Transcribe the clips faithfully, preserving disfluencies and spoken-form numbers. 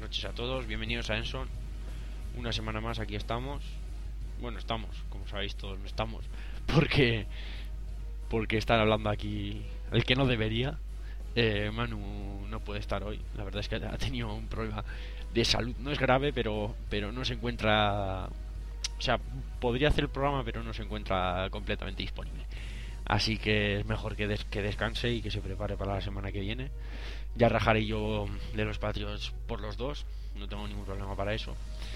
noches a todos, bienvenidos a Enson. Una semana más aquí estamos. Bueno, estamos, como sabéis todos, no estamos. Porque porque estar hablando aquí el que no debería. eh, Manu no puede estar hoy. La verdad es que ha tenido un problema de salud. No es grave, pero, pero no se encuentra... O sea, podría hacer el programa, pero no se encuentra completamente disponible. Así que es mejor que, des- que descanse y que se prepare para la semana que viene. Ya rajaré yo de los Patriots por los dos. No tengo ningún problema para eso.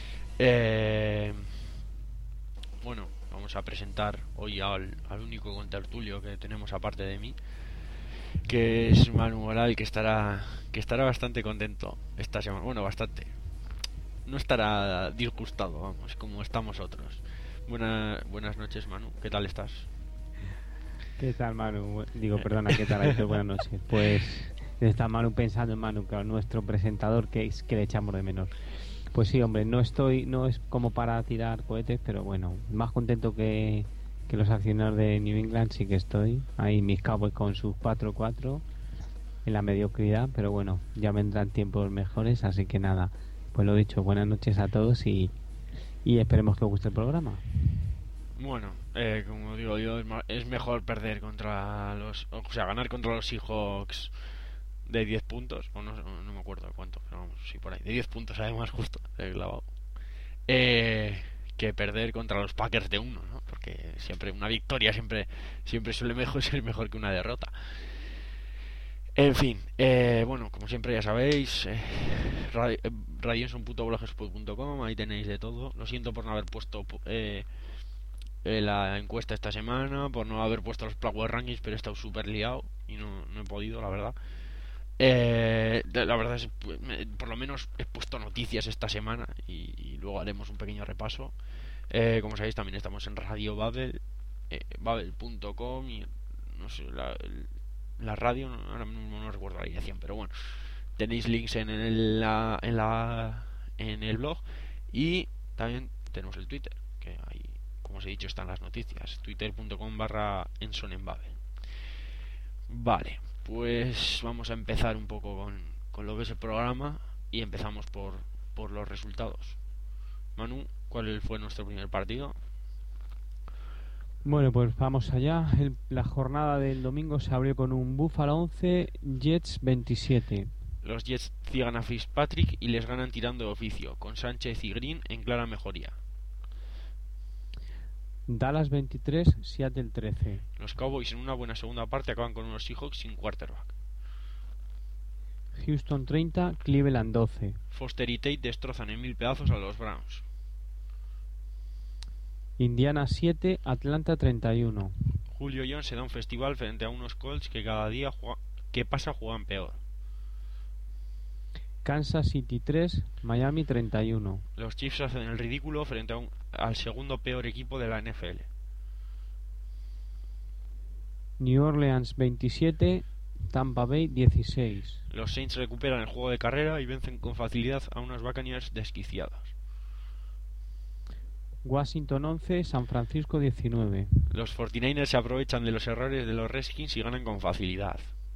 Eh, bueno, vamos a presentar hoy al, al único contertulio que tenemos aparte de mí, que es Manu Moral, que estará que estará bastante contento esta semana. Bueno, bastante. No estará disgustado, vamos, como estamos otros. Buena, buenas noches, Manu. ¿Qué tal estás? ¿Qué tal, Manu? Digo, perdona, ¿qué tal, Aitor? Buenas noches. Pues está Manu pensando en Manu, claro, nuestro presentador, que es que le echamos de menos. Pues sí, hombre, no estoy, no es como para tirar cohetes, pero bueno, más contento que, que los aficionados de New England sí que estoy. Ahí mis Cowboys con sus cuatro cuatro en la mediocridad, pero bueno, ya vendrán tiempos mejores, así que nada, pues lo dicho, buenas noches a todos y, y esperemos que os guste el programa. Bueno, eh, como digo yo, es, ma- es mejor perder contra los... O sea, ganar contra los Seahawks de diez puntos, o no, no, no me acuerdo de cuánto, pero vamos, sí, por ahí, de diez puntos además, justo, he clavado. Eh, que perder contra los Packers de uno, ¿no? Porque siempre una victoria siempre siempre suele mejor ser mejor que una derrota. En fin, eh, bueno, como siempre ya sabéis, eh, radio, eh, radioenson punto blogspot punto com, ahí tenéis de todo. Lo siento por no haber puesto eh, eh, la encuesta esta semana, por no haber puesto los Power Rankings, pero he estado súper liado y no, no he podido, la verdad. Eh, la verdad es que por lo menos he puesto noticias esta semana y, y luego haremos un pequeño repaso. Eh, como sabéis, también estamos en Radio Babel, eh, babel punto com y no sé, la, la radio, no, ahora mismo no recuerdo la dirección, pero bueno, tenéis links en el, la, en, la, en el blog y también tenemos el Twitter, que ahí, como os he dicho, están las noticias, twitter punto com barra ensonenbabel. Vale, pues vamos a empezar un poco con, con lo que es el programa y empezamos por, por los resultados. Manu, ¿cuál fue nuestro primer partido? Bueno, pues vamos allá. El- la jornada del domingo se abrió con un Buffalo once, Jets veintisiete. Los Jets ciegan a Fitzpatrick y les ganan tirando de oficio, con Sánchez y Green en clara mejoría. Dallas veintitrés, Seattle trece. Los Cowboys en una buena segunda parte acaban con unos Seahawks sin quarterback. Houston treinta, Cleveland doce. Foster y Tate destrozan en mil pedazos a los Browns. Indiana siete, Atlanta treinta y uno. Julio Jones se da un festival frente a unos Colts que cada día juega, que pasa juegan peor. Kansas City tres, Miami treinta y uno. Los Chiefs hacen el ridículo frente a un, al segundo peor equipo de la N F L. New Orleans veintisiete, Tampa Bay dieciséis. Los Saints recuperan el juego de carrera y vencen con facilidad a unos Buccaneers desquiciados. Washington once, San Francisco diecinueve. Los cuarenta y nueve ers se aprovechan de los errores de los Redskins y ganan con facilidad.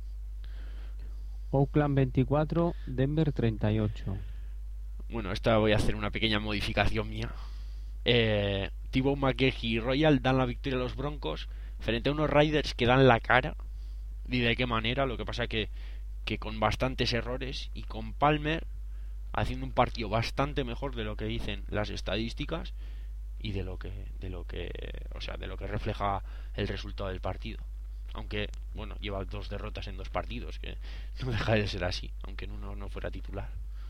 Oakland veinticuatro, Denver treinta y ocho. Bueno, esta voy a hacer una pequeña modificación mía. Eh, Thibaut McGehee y Royal dan la victoria a los Broncos frente a unos Raiders que dan la cara. ¿Y de qué manera? Lo que pasa que, que con bastantes errores y con Palmer haciendo un partido bastante mejor de lo que dicen las estadísticas y de lo que de lo que o sea de lo que refleja el resultado del partido, aunque bueno, lleva dos derrotas en dos partidos, que no deja de ser así, aunque en uno no fuera titular.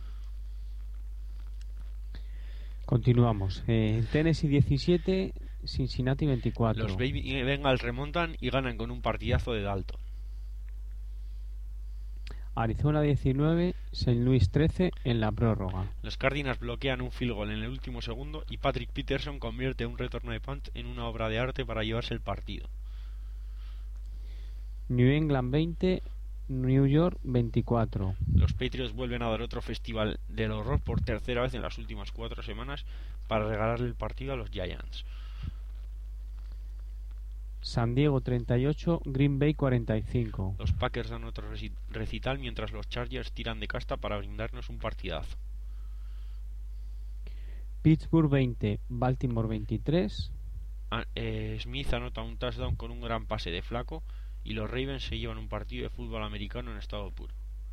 Continuamos. Eh, Tennessee diecisiete, Cincinnati veinticuatro. Los Baby Bengals remontan y ganan con un partidazo de Dalton. Arizona diecinueve, Saint Louis trece en la prórroga. Los Cardinals bloquean un field goal en el último segundo y Patrick Peterson convierte un retorno de punt en una obra de arte para llevarse el partido. New England veinte, New York veinticuatro. Los Patriots vuelven a dar otro festival del horror por tercera vez en las últimas cuatro semanas para regalarle el partido a los Giants. San Diego treinta y ocho, Green Bay cuarenta y cinco. Los Packers dan otro recital mientras los Chargers tiran de casta para brindarnos un partidazo. Pittsburgh veinte, Baltimore veintitrés. Ah, eh, Smith anota un touchdown con un gran pase de Flaco y los Ravens se llevan un partido de fútbol americano en estado puro.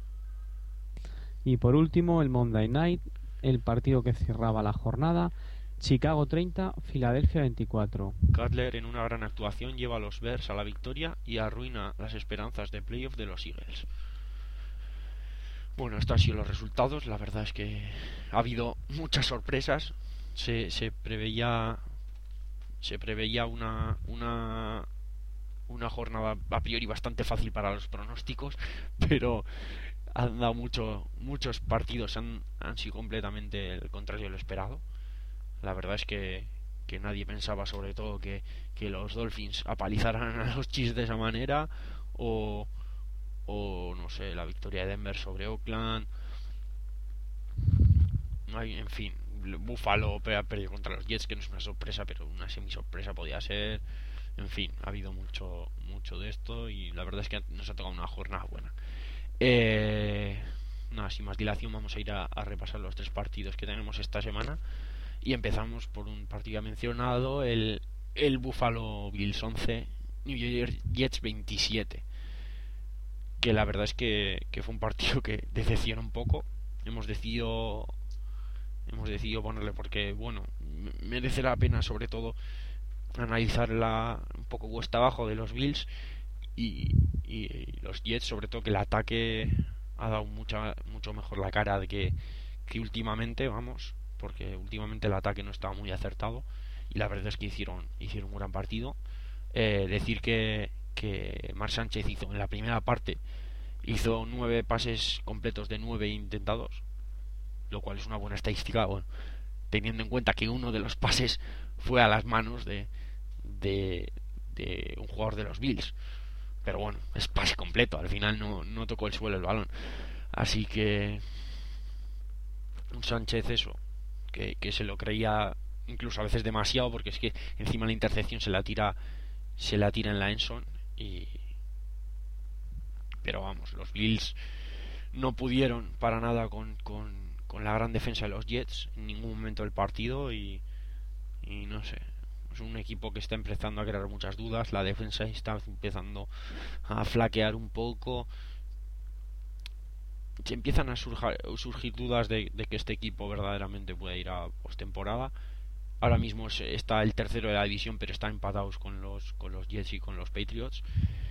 Y por último, el Monday Night, el partido que cerraba la jornada, Chicago treinta, Filadelfia veinticuatro. Cutler en una gran actuación lleva a los Bears a la victoria y arruina las esperanzas de playoff de los Eagles. Bueno, estos han sido los resultados. La verdad es que ha habido muchas sorpresas. Se, se preveía se preveía una una una jornada a priori bastante fácil para los pronósticos, pero han dado mucho muchos partidos han, han sido completamente el contrario de lo esperado. La verdad es que, que nadie pensaba sobre todo que, que los Dolphins apalizaran a los Chiefs de esa manera, o o no sé, la victoria de Denver sobre Oakland. En fin, Buffalo ha perdido contra los Jets, que no es una sorpresa, pero una semi sorpresa podía ser. En fin, ha habido mucho mucho de esto y la verdad es que nos ha tocado una jornada buena. Eh, nada, sin más dilación vamos a ir a, a repasar los tres partidos que tenemos esta semana y empezamos por un partido ya mencionado, el, el Buffalo Bills once, New York Jets veintisiete, que la verdad es que, que fue un partido que decepciona un poco. Hemos decidido hemos decidido ponerle porque, bueno, merece la pena sobre todo analizar la, un poco cuesta abajo de los Bills y, y, y los Jets, sobre todo que el ataque ha dado mucha, mucho mejor la cara de que, que últimamente, vamos, porque últimamente el ataque no estaba muy acertado y la verdad es que hicieron, hicieron un gran partido. Eh, decir que, que Mark Sánchez hizo en la primera parte hizo nueve pases completos de nueve intentados, lo cual es una buena estadística, bueno, teniendo en cuenta que uno de los pases fue a las manos de, de, de un jugador de los Bills, pero bueno, es pase completo, al final no, no tocó el suelo el balón, así que un Sánchez eso, que, que se lo creía incluso a veces demasiado, porque es que encima la intercepción se la tira se la tira en la endzone y pero vamos, los Bills no pudieron para nada con, con, con la gran defensa de los Jets en ningún momento del partido y, y no sé, es un equipo que está empezando a crear muchas dudas, la defensa está empezando a flaquear un poco, se empiezan a surgir, surgir dudas de, de que este equipo verdaderamente puede ir a postemporada. Ahora mismo está el tercero de la división, pero están empatados con los con los Jets y con los Patriots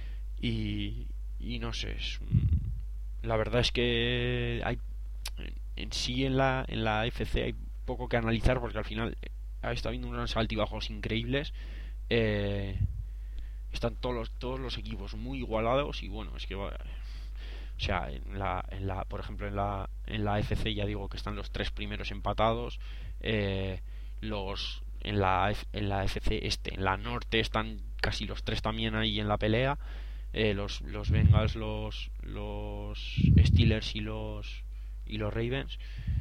y, y no sé, es, la verdad es que hay en sí en la en la F C hay poco que analizar porque al final ha estado habiendo unos altibajos increíbles. Eh, están todos los todos los equipos muy igualados y bueno, es que o sea, en la en la por ejemplo en la en la F C ya digo que están los tres primeros empatados. Eh, los en la en la F C este, en la norte están casi los tres también ahí en la pelea. Eh, los los Bengals, los los Steelers y los y los Ravens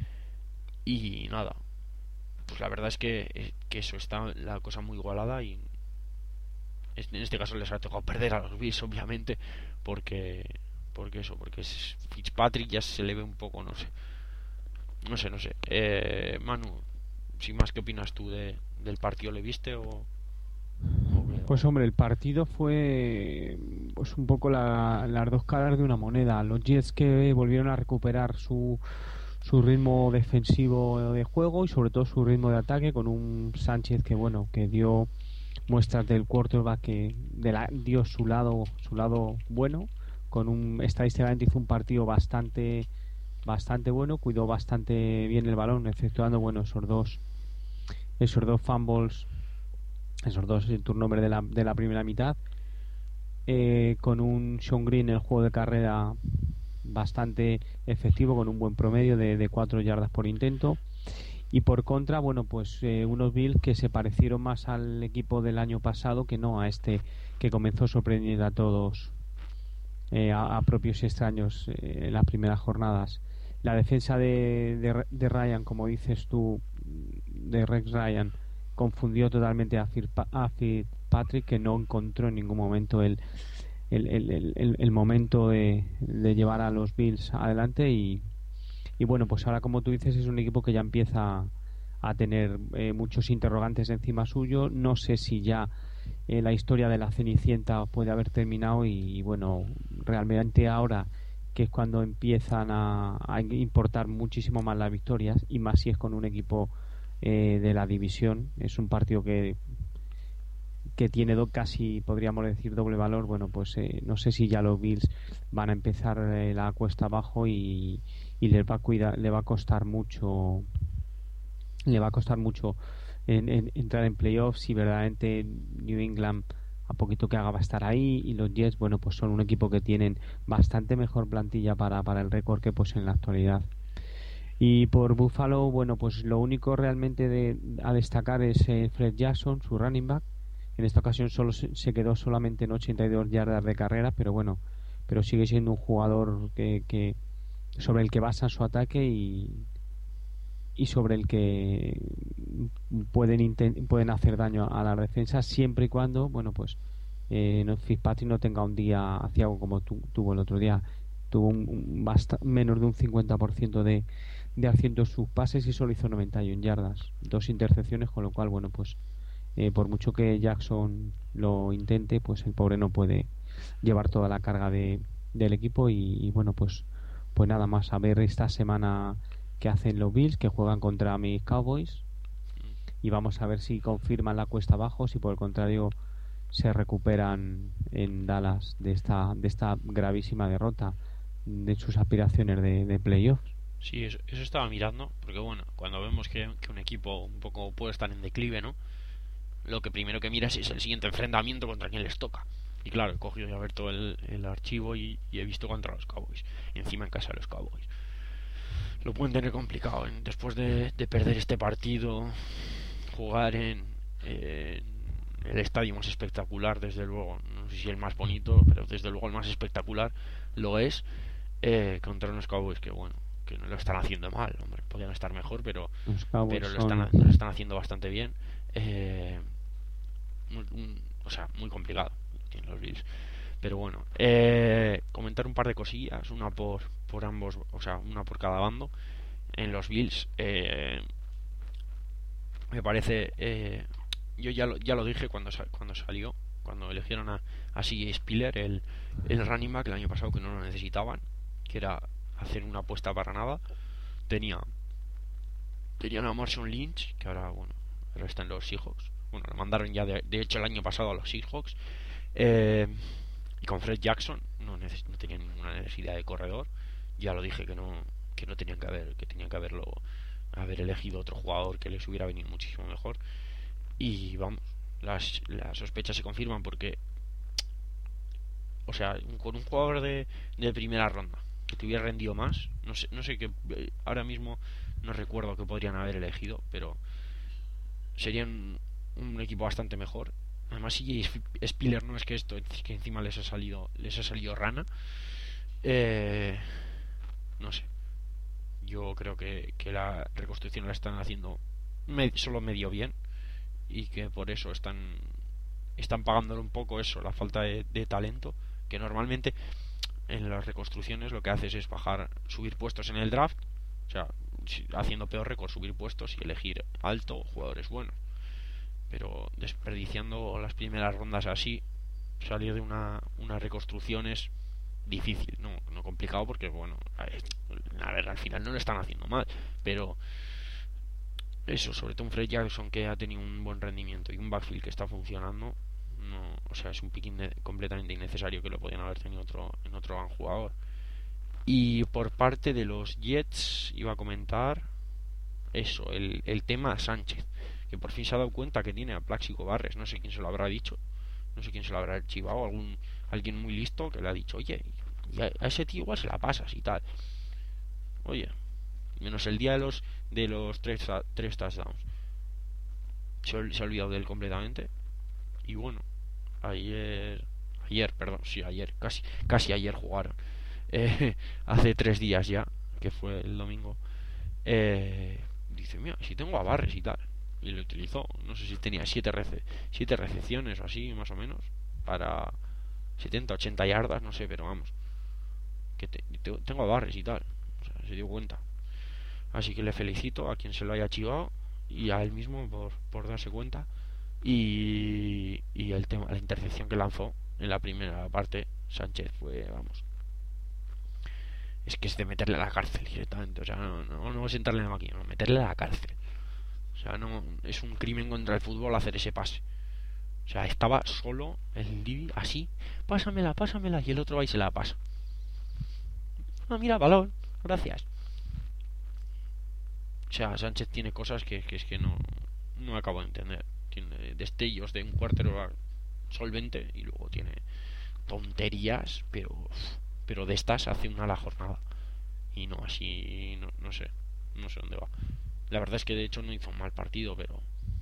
y nada, pues la verdad es que que eso está la cosa muy igualada y en este caso les ha tocado perder a los Bills obviamente porque porque eso porque es Fitzpatrick ya se le ve un poco, no sé no sé no sé eh, Manu, sin más, ¿qué opinas tú de, del partido? ¿Le viste o, o Pues hombre, el partido fue pues un poco la, las dos caras de una moneda. Los Jets que volvieron a recuperar su su ritmo defensivo de juego y sobre todo su ritmo de ataque con un Sánchez que bueno que dio muestras del quarterback que de la, dio su lado su lado bueno, con un estadísticamente hizo un partido bastante bastante bueno, cuidó bastante bien el balón, exceptuando bueno esos dos esos dos fumbles, esos dos turnovers de la, de la primera mitad, eh, con un Sean Green en el juego de carrera bastante efectivo, con un buen promedio de, de cuatro yardas por intento. Y por contra, bueno, pues eh, unos Bills que se parecieron más al equipo del año pasado que no a este, que comenzó sorprendiendo a todos, eh, a, a propios y extraños eh, en las primeras jornadas. La defensa de, de, de Ryan, como dices tú, de Rex Ryan, confundió totalmente a Fitzpatrick, que no encontró en ningún momento el, el, el, el, el momento de, de llevar a los Bills adelante y, y bueno, pues ahora como tú dices es un equipo que ya empieza a tener eh, muchos interrogantes encima suyo. No sé si ya eh, la historia de la Cenicienta puede haber terminado y, y bueno, realmente ahora que es cuando empiezan a, a importar muchísimo más las victorias y más si es con un equipo eh, de la división, es un partido que que tiene do, casi podríamos decir doble valor. Bueno, pues eh, no sé si ya los Bills van a empezar eh, la cuesta abajo y, y les va a cuidar, le va a costar mucho le va a costar mucho en, en, entrar en playoffs y verdaderamente New England a poquito que haga va a estar ahí y los Jets, bueno, pues son un equipo que tienen bastante mejor plantilla para, para el récord que pues en la actualidad. Y por Buffalo, bueno, pues lo único realmente de, a destacar es eh, Fred Jackson, su running back. En esta ocasión solo se, se quedó solamente en ochenta y dos yardas de carrera, pero bueno, pero sigue siendo un jugador que, que sobre el que basan su ataque y, y sobre el que pueden pueden hacer daño a la defensa siempre y cuando, bueno, pues eh, no, Fitzpatrick no tenga un día aciago como tu, tuvo el otro día. Tuvo un, un basta, menos de un cincuenta por ciento de, de acierto en sus pases y solo hizo noventa y una yardas, dos intercepciones, con lo cual, bueno, pues eh, por mucho que Jackson lo intente, pues el pobre no puede llevar toda la carga de, del equipo y, y bueno, pues pues nada más, a ver esta semana que hacen los Bills, que juegan contra mis Cowboys, y vamos a ver si confirman la cuesta abajo, si por el contrario se recuperan en Dallas de esta de esta gravísima derrota de sus aspiraciones de, de playoffs. Sí, eso, eso estaba mirando, porque bueno, cuando vemos que, que un equipo un poco puede estar en declive, ¿no? Lo que primero que miras es el siguiente enfrentamiento contra quien les toca. Y claro, he cogido y abierto el, el archivo y, y he visto contra los Cowboys. Y encima en casa de los Cowboys. Lo pueden tener complicado. ¿eh? Después de, de perder este partido, jugar en, en el estadio más espectacular, desde luego. No sé si el más bonito, pero desde luego el más espectacular lo es. Eh, contra unos Cowboys que, bueno, que no lo están haciendo mal. Hombre, podrían estar mejor, pero, pero lo, están, lo están haciendo bastante bien. Eh, muy, un, o sea, muy complicado tienen los Bills. Pero bueno, eh, comentar un par de cosillas, una por, por ambos, o sea, una por cada bando. En los Bills, eh, me parece, eh, yo ya lo, ya lo dije cuando, cuando salió, cuando eligieron a, a C J Spiller, el, el running back el año pasado, que no lo necesitaban, que era hacer una apuesta para nada. Tenía, tenían a Marshawn Lynch, que ahora, bueno, ahora está en los Seahawks. Bueno, lo mandaron ya de, de hecho el año pasado a los Seahawks. Eh, y con Fred Jackson no, neces- no tenían ninguna necesidad de corredor. Ya lo dije que no que no tenían que haber que tenían que haberlo haber elegido otro jugador que les hubiera venido muchísimo mejor. Y vamos, las, las sospechas se confirman porque, o sea, con un jugador de, de primera ronda que te hubiera rendido más, no sé, no sé qué, ahora mismo no recuerdo que podrían haber elegido, pero serían un equipo bastante mejor. Además, si Spiller no es que esto, es que encima les ha salido, les ha salido rana. Eh, no sé. Yo creo que, que la reconstrucción la están haciendo med- solo medio bien y que por eso están están pagándole un poco eso, la falta de, de talento, que normalmente en las reconstrucciones lo que haces es bajar, subir puestos en el draft, o sea, haciendo peor récord, subir puestos y elegir alto jugadores buenos. Pero desperdiciando las primeras rondas así, salir de una, una reconstrucción es difícil, no, no complicado porque, bueno, a ver, al final no lo están haciendo mal, pero eso, sobre todo un Fred Jackson que ha tenido un buen rendimiento y un backfield que está funcionando, no, o sea, es un pick inne- completamente innecesario que lo podían haber tenido otro, en otro gran jugador. Y por parte de los Jets iba a comentar eso, el, el tema Sánchez, que por fin se ha dado cuenta que tiene a Plaxico Barres, no sé quién se lo habrá dicho, no sé quién se lo habrá archivado, algún alguien muy listo que le ha dicho, oye, a ese tío igual se la pasas y tal. Oye, menos el día de los de los tres, tres touchdowns, se, se ha olvidado de él completamente. Y bueno, ayer ayer, perdón, sí, ayer, casi casi ayer jugaron, eh, hace tres días ya, que fue el domingo. eh, dice, mira, si tengo a Barres y tal, y lo utilizó, no sé si tenía siete rece siete recepciones o así, más o menos, para setenta ochenta yardas, no sé, pero vamos, que te, te, tengo a Barres y tal, o sea, se dio cuenta. Así que le felicito a quien se lo haya chivado y a él mismo por, por darse cuenta. Y, y el tema, la intercepción que lanzó en la primera parte Sánchez fue, vamos, es que es de meterle a la cárcel directamente. O sea, no, no, no sentarle en la máquina, no, meterle a la cárcel. O sea, no, es un crimen contra el fútbol hacer ese pase. O sea, estaba solo el Divi así, pásamela, pásamela, y el otro va y se la pasa. Ah, mira, balón, gracias. O sea, Sánchez tiene cosas que, que es que no, no acabo de entender. Tiene destellos de un quarterback solvente y luego tiene tonterías, pero pero de estas hace una a la jornada. Y no así, no, no sé, no sé dónde va. La verdad es que de hecho no hizo un mal partido, pero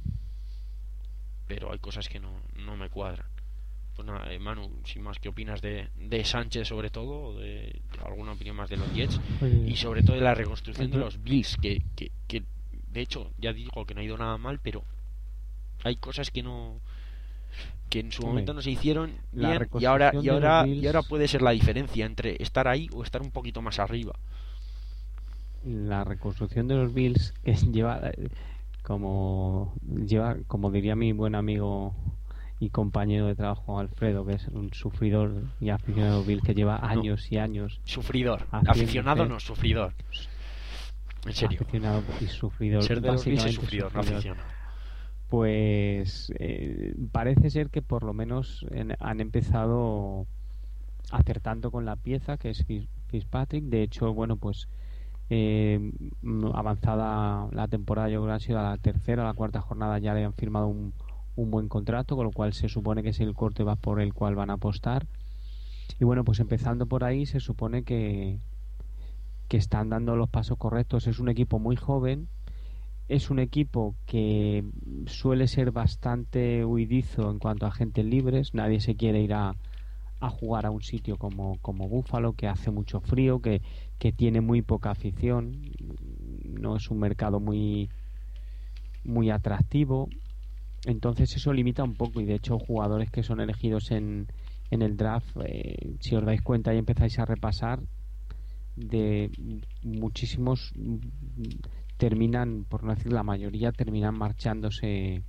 pero hay cosas que no, no me cuadran. Pues nada, eh, Manu, sin más, ¿qué opinas de, de Sánchez sobre todo? ¿O de, de alguna opinión más de los Jets? Oye, y sobre todo de la reconstrucción de los Bills, que, que, que de hecho ya digo que no ha ido nada mal, pero hay cosas que no, que en su hombre, momento no se hicieron bien, y ahora y ahora Bills... y ahora puede ser la diferencia entre estar ahí o estar un poquito más arriba. La reconstrucción de los Bills, que lleva como lleva como diría mi buen amigo y compañero de trabajo Alfredo, que es un sufridor y aficionado a los Bills, que lleva años no, y años sufridor, aficionado no, sufridor, en serio, aficionado y sufridor, ser de los Bills es sufridor, no aficionado. Pues eh, parece ser que por lo menos en, han empezado acertando con la pieza que es Fitzpatrick. De hecho, bueno, pues eh, avanzada la temporada, yo creo que ha sido la tercera o la cuarta jornada, ya le han firmado un, un buen contrato, con lo cual se supone que es el quarterback por el cual van a apostar. Y bueno, pues empezando por ahí, se supone que, que están dando los pasos correctos. Es un equipo muy joven. Es un equipo que suele ser bastante huidizo en cuanto a agentes libres. Nadie se quiere ir a, a jugar a un sitio como, como Buffalo, que hace mucho frío, que, que tiene muy poca afición. No es un mercado muy, muy atractivo. Entonces eso limita un poco. Y de hecho jugadores que son elegidos en, en el draft, eh, si os dais cuenta y empezáis a repasar, de muchísimos... terminan, por no decir la mayoría, terminan marchándose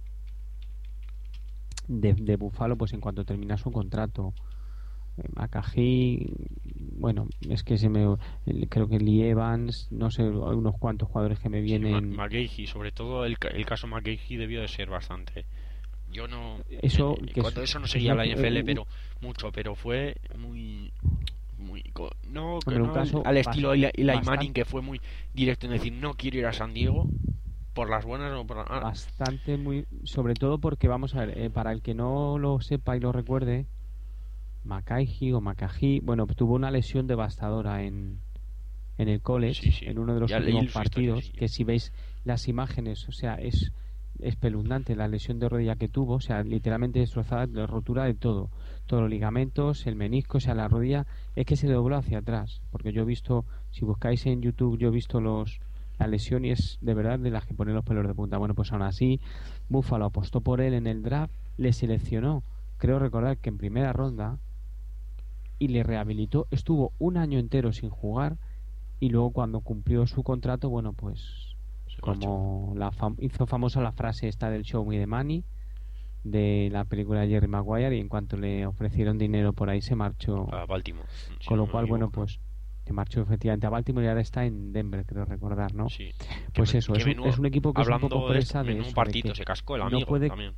de, de Buffalo pues en cuanto termina su contrato. Makaji, bueno, es que se me creo que Lee Evans, no sé, hay unos cuantos jugadores que me vienen. Sí, McGahee, sobre todo el, el caso McGahee debió de ser bastante. Yo no, eso, eh, que cuando es, eso no seguía la N F L, pero mucho, pero fue muy muy no, Hombre, no un caso al estilo Eli, Eli bastante, Manning, que fue muy directo en decir no quiero ir a San Diego por las buenas o por las... ah. Bastante muy, sobre todo porque vamos a ver, eh, para el que no lo sepa y lo recuerde, Makaji o Makaji, bueno, tuvo una lesión devastadora en en el college, sí, sí. en uno de los ya últimos partidos, historia, sí, que si veis las imágenes, o sea, es espeluznante la lesión de rodilla que tuvo, o sea, literalmente destrozada, la rotura de todo, todos los ligamentos, el menisco, o sea, la rodilla es que se dobló hacia atrás, porque yo he visto, si buscáis en YouTube, yo he visto los la lesión y es de verdad de las que ponen los pelos de punta. Bueno, pues aún así, Buffalo apostó por él en el draft, le seleccionó, creo recordar que en primera ronda, y le rehabilitó, estuvo un año entero sin jugar, y luego cuando cumplió su contrato, bueno, pues como la fam- hizo famosa la frase esta del Show Me the Money de la película de Jerry Maguire, y en cuanto le ofrecieron dinero por ahí se marchó a Baltimore, con lo cual, bueno, pues se marchó efectivamente a Baltimore y ahora está en Denver, creo recordar, ¿no? Sí. Pues que eso, que es, un, menudo, es un equipo que es un poco presa de, de eso, un partito, de que se cascó el amigo no puede, también.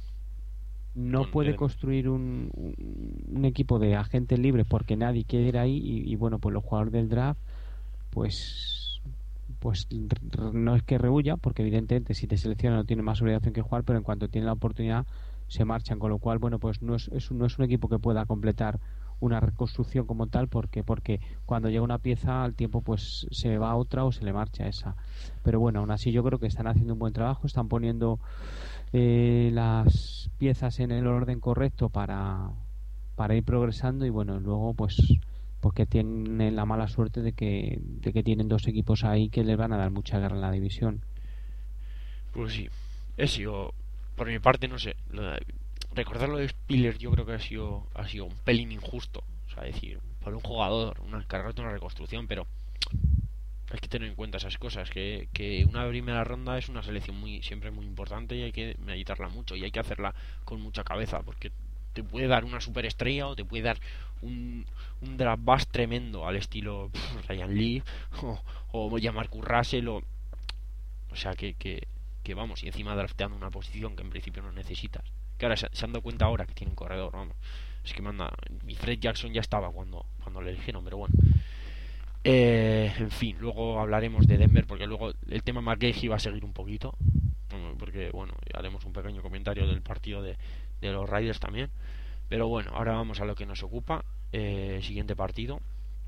no Con puede Eden. construir un, un, un equipo de agentes libres porque nadie quiere ir ahí y, y bueno, pues los jugadores del draft pues pues no es que rehuya, porque evidentemente si te selecciona no tiene más obligación que jugar, pero en cuanto tiene la oportunidad se marchan, con lo cual, bueno, pues no es, es, no es un equipo que pueda completar una reconstrucción como tal, porque porque cuando llega una pieza al tiempo pues se va a otra o se le marcha esa. Pero bueno, aún así yo creo que están haciendo un buen trabajo, están poniendo eh, las piezas en el orden correcto para, para ir progresando, y bueno, luego pues porque tienen la mala suerte de que de que tienen dos equipos ahí que les van a dar mucha guerra en la división. Pues sí, he sido, por mi parte, no sé, lo de, recordar lo de Spiller yo creo que ha sido ha sido un pelín injusto, o sea, decir, por un jugador, una carrera de una reconstrucción, pero hay que tener en cuenta esas cosas, que, que una primera ronda es una selección muy siempre muy importante y hay que meditarla mucho y hay que hacerla con mucha cabeza, porque te puede dar una superestrella o te puede dar un, un draft bust tremendo al estilo pff, Ryan Lee o, o Marcus Russell o, o sea que, que, que vamos, y encima drafteando una posición que en principio no necesitas, que ahora se, se han dado cuenta ahora que tienen corredor, vamos, es que manda, y Fred Jackson ya estaba cuando, cuando le eligieron, pero bueno. Eh, en fin, luego hablaremos de Denver porque luego el tema McGahey va a seguir un poquito, porque bueno, haremos un pequeño comentario del partido de, de los Raiders también. Pero bueno, ahora vamos a lo que nos ocupa. Eh, siguiente partido.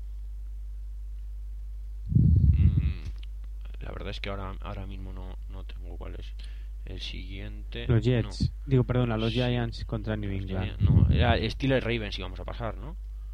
Mm, la verdad es que ahora ahora mismo no, no tengo cuál es el siguiente. Los Jets, no. digo, perdona, los Sí, Giants contra New England. no, era Steelers Ravens íbamos a pasar, ¿no?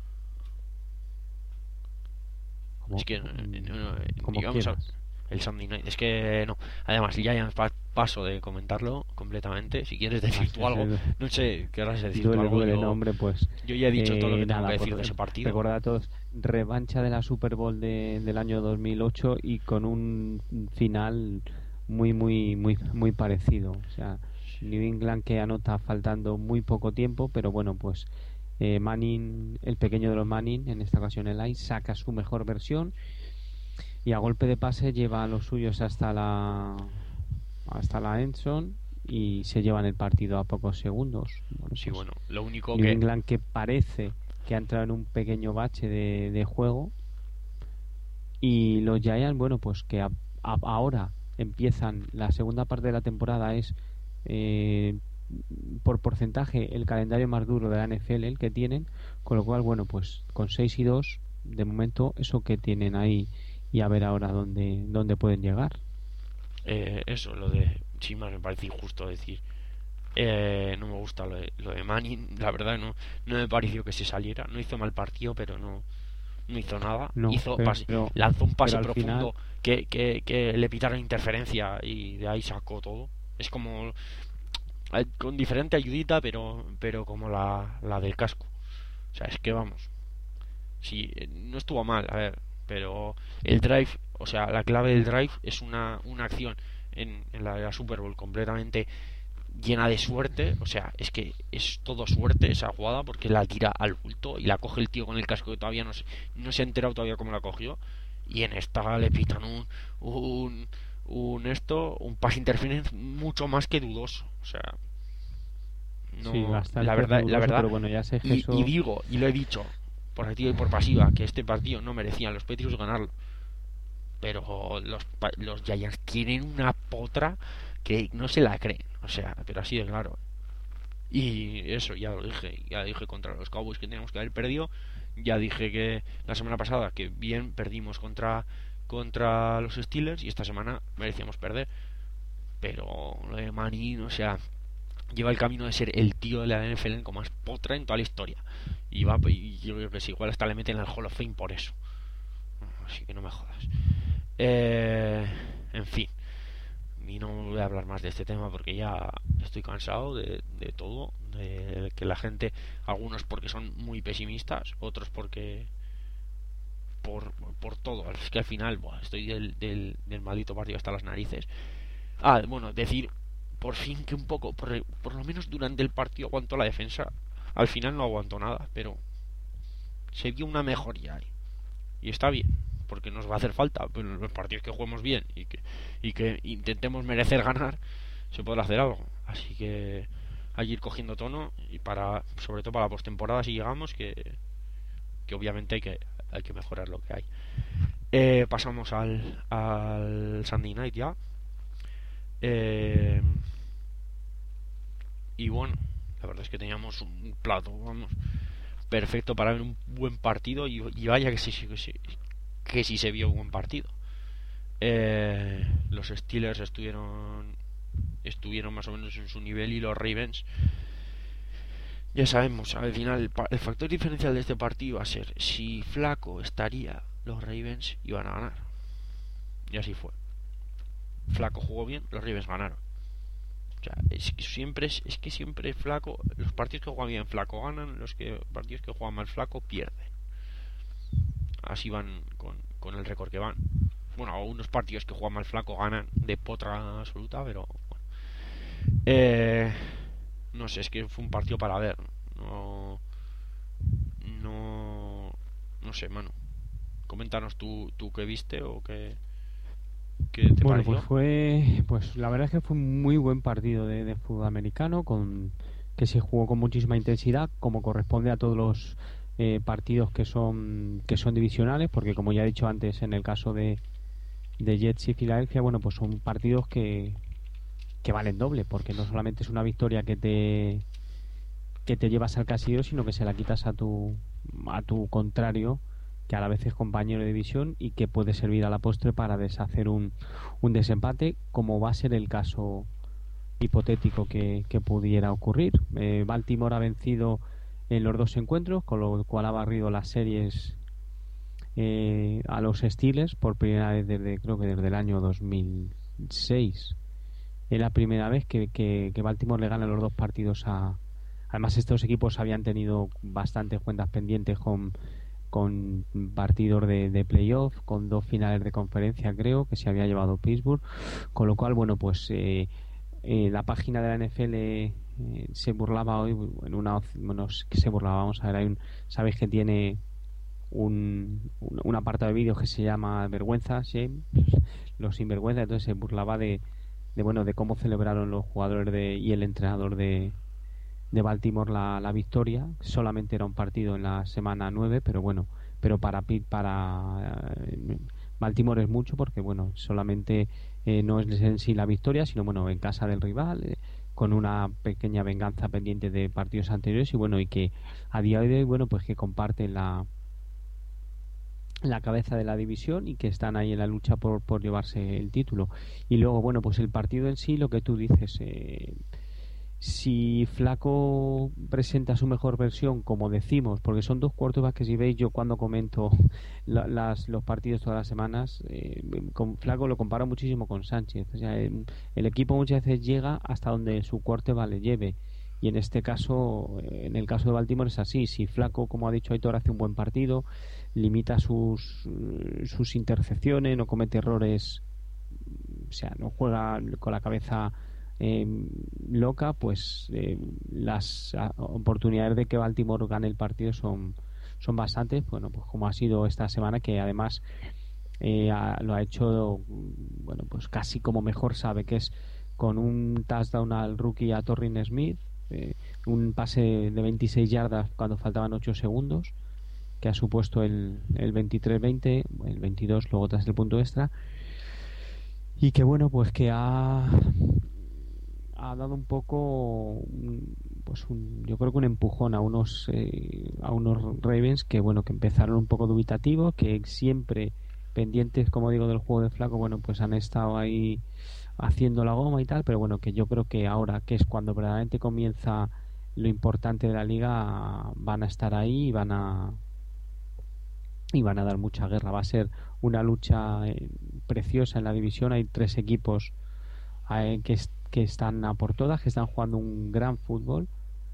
Como, Es que no, no, como digamos a, quieras. el Sunday Night. Es que no. Además, ya ya pa, paso de comentarlo completamente. Si quieres decir tú algo, el, no sé, querrás decir duele, tú algo. Duele, Yo, nombre, pues, yo ya he dicho eh, todo lo que nada, tengo que decir por, de ese partido. Recordad a todos, revancha de la Super Bowl de, del año dos mil ocho y con un final muy, muy, muy, muy parecido. O sea, New England que anota faltando muy poco tiempo, pero bueno, pues eh, Manning, el pequeño de los Manning, en esta ocasión el Ice, saca su mejor versión y a golpe de pase lleva a los suyos hasta la hasta la endzone y se llevan el partido a pocos segundos. Bueno, sí, pues, bueno, lo único New que England que parece que ha entrado en un pequeño bache de, de juego y los Giants, bueno, pues que a, a, ahora empiezan la segunda parte de la temporada, es eh, por porcentaje el calendario más duro de la N F L el que tienen, con lo cual, bueno, pues con seis y dos de momento eso que tienen ahí y a ver ahora dónde, dónde pueden llegar. eh, eso, lo de sí, más me parece injusto decir. Eh, no me gusta lo de, lo de Manning, la verdad no, no me pareció que se saliera. No hizo mal partido, pero no, no hizo nada. No, Hizo pero, pase, pero, lanzó un pase pero al profundo final... que, que, que le pitaron interferencia y de ahí sacó todo. Es como eh, con diferente ayudita, pero pero como la, la del casco. O sea, es que vamos. Sí, eh, no estuvo mal, a ver, pero el drive, o sea, la clave del drive es una, una acción en, en la, la Super Bowl completamente llena de suerte, o sea, es que es todo suerte esa jugada porque la tira al bulto y la coge el tío con el casco que todavía no se, no se ha enterado todavía cómo la cogió y en esta le pitan un un, un esto, un pass interference mucho más que dudoso, o sea, no, Sí, bastante la verdad, dudoso, la verdad, pero bueno, ya sé que y, eso... y digo, y lo he dicho, por activa y por pasiva, que este partido no merecían los Patriots ganarlo. Pero los, los Giants tienen una potra que no se la creen. O sea, pero así de claro. Y eso, ya lo dije. Ya dije contra los Cowboys que teníamos que haber perdido. Ya dije que la semana pasada que bien perdimos contra, contra los Steelers. Y esta semana merecíamos perder. Pero lo de Manning, o sea, lleva el camino de ser el tío de la N F L con más potra en toda la historia. Y va, y yo creo que sí, igual hasta le meten al Hall of Fame por eso. Así que no me jodas. Eh, en fin, y no voy a hablar más de este tema porque ya estoy cansado de, de todo, de que la gente, algunos porque son muy pesimistas, otros porque por, por todo. Es que al final, buah, estoy del, del, del maldito partido hasta las narices. Ah, bueno, decir por fin que un poco, por, por lo menos durante el partido aguantó la defensa. Al final no aguantó nada, pero se vio una mejoría ahí. Y está bien, porque nos va a hacer falta. Pero en los partidos que juguemos bien y que, y que intentemos merecer ganar, se podrá hacer algo. Así que hay que ir cogiendo tono y para, sobre todo para la postemporada si llegamos, que, que obviamente hay que, hay que mejorar lo que hay. Eh, pasamos al, al Sunday Night ya. Eh, y bueno, la verdad es que teníamos un plato, vamos, perfecto para ver un buen partido y, y vaya que sí, que sí, que sí se vio un buen partido. Eh, los Steelers estuvieron estuvieron más o menos en su nivel y los Ravens, ya sabemos, al final el, el factor diferencial de este partido va a ser si Flaco estaría, los Ravens iban a ganar. Y así fue. Flaco jugó bien, los Ravens ganaron. O sea, es que siempre es, es que siempre Flaco, los partidos que juegan bien Flaco ganan, los que partidos que juegan mal Flaco pierden. Así van con, con el récord que van. bueno, algunos partidos que juega mal Flaco ganan de potra absoluta, pero bueno. Eh, no sé, es que fue un partido para ver. No, no, no sé, Manu. Coméntanos tú, tú qué viste o qué, qué te Bueno, pues pareció. fue, pues la verdad es que fue un muy buen partido de, de fútbol americano, con que se jugó con muchísima intensidad, como corresponde a todos los eh, partidos que son que son divisionales, porque como ya he dicho antes, en el caso de, de Jets y Filadelfia, bueno, pues son partidos que, que valen doble, porque no solamente es una victoria que te que te llevas al casillo, sino que se la quitas a tu a tu contrario, que a la vez es compañero de división y que puede servir a la postre para deshacer un, un desempate, como va a ser el caso hipotético que, que pudiera ocurrir. Eh, Baltimore ha vencido en los dos encuentros, con lo cual ha barrido las series eh, a los Steelers por primera vez desde, creo que desde el año dos mil seis. Es la primera vez que, que, que Baltimore le gana los dos partidos a... Además, estos equipos habían tenido bastantes cuentas pendientes con, con partidos de, de playoff, con dos finales de conferencia, creo, que se había llevado Pittsburgh. Con lo cual, bueno, pues eh, eh, la página de la N F L eh, se burlaba hoy, en una, bueno, que se burlaba, vamos a ver, hay un, sabéis que tiene un, un, un apartado de vídeos que se llama Vergüenza, Shame, los sinvergüenza, entonces se burlaba de, de bueno, de cómo celebraron los jugadores de, y el entrenador de, de Baltimore la, la victoria. Solamente era un partido en la semana nueve, pero bueno, pero para para eh, Baltimore es mucho, porque bueno, solamente eh, no es en sí la victoria, sino bueno, en casa del rival, eh, con una pequeña venganza pendiente de partidos anteriores, y bueno, y que a día de hoy, bueno, pues que comparten la la cabeza de la división y que están ahí en la lucha por, por llevarse el título. Y luego, bueno, pues el partido en sí, lo que tú dices, eh, si Flaco presenta su mejor versión, como decimos, porque son dos quarterbacks que, si veis, yo cuando comento la, las, los partidos todas las semanas, eh, con Flaco lo comparo muchísimo con Sánchez. O sea, el, el equipo muchas veces llega hasta donde su quarterback le lleve. Y en este caso, en el caso de Baltimore es así. Si Flaco, como ha dicho Aitor, hace un buen partido, limita sus, sus intercepciones, no comete errores, o sea, no juega con la cabeza eh, loca, pues eh, las a, oportunidades de que Baltimore gane el partido son, son bastantes. Bueno, pues como ha sido esta semana, que además eh, ha, lo ha hecho, bueno, pues casi como mejor sabe, que es con un touchdown al rookie, a Torrin Smith, eh, un pase de veintiséis yardas cuando faltaban ocho segundos, que ha supuesto el, el veintitrés veinte, el veintidós luego tras el punto extra, y que bueno, pues que ha ha dado un poco, pues un, yo creo que un empujón a unos eh, a unos Ravens que bueno, que empezaron un poco dubitativos, que siempre pendientes, como digo, del juego de Flaco, bueno, pues han estado ahí haciendo la goma y tal, pero bueno, que yo creo que ahora, que es cuando verdaderamente comienza lo importante de la liga, van a estar ahí y van a y van a dar mucha guerra. Va a ser una lucha eh, preciosa en la división. Hay tres equipos eh, que, est que están a por todas, que están jugando un gran fútbol,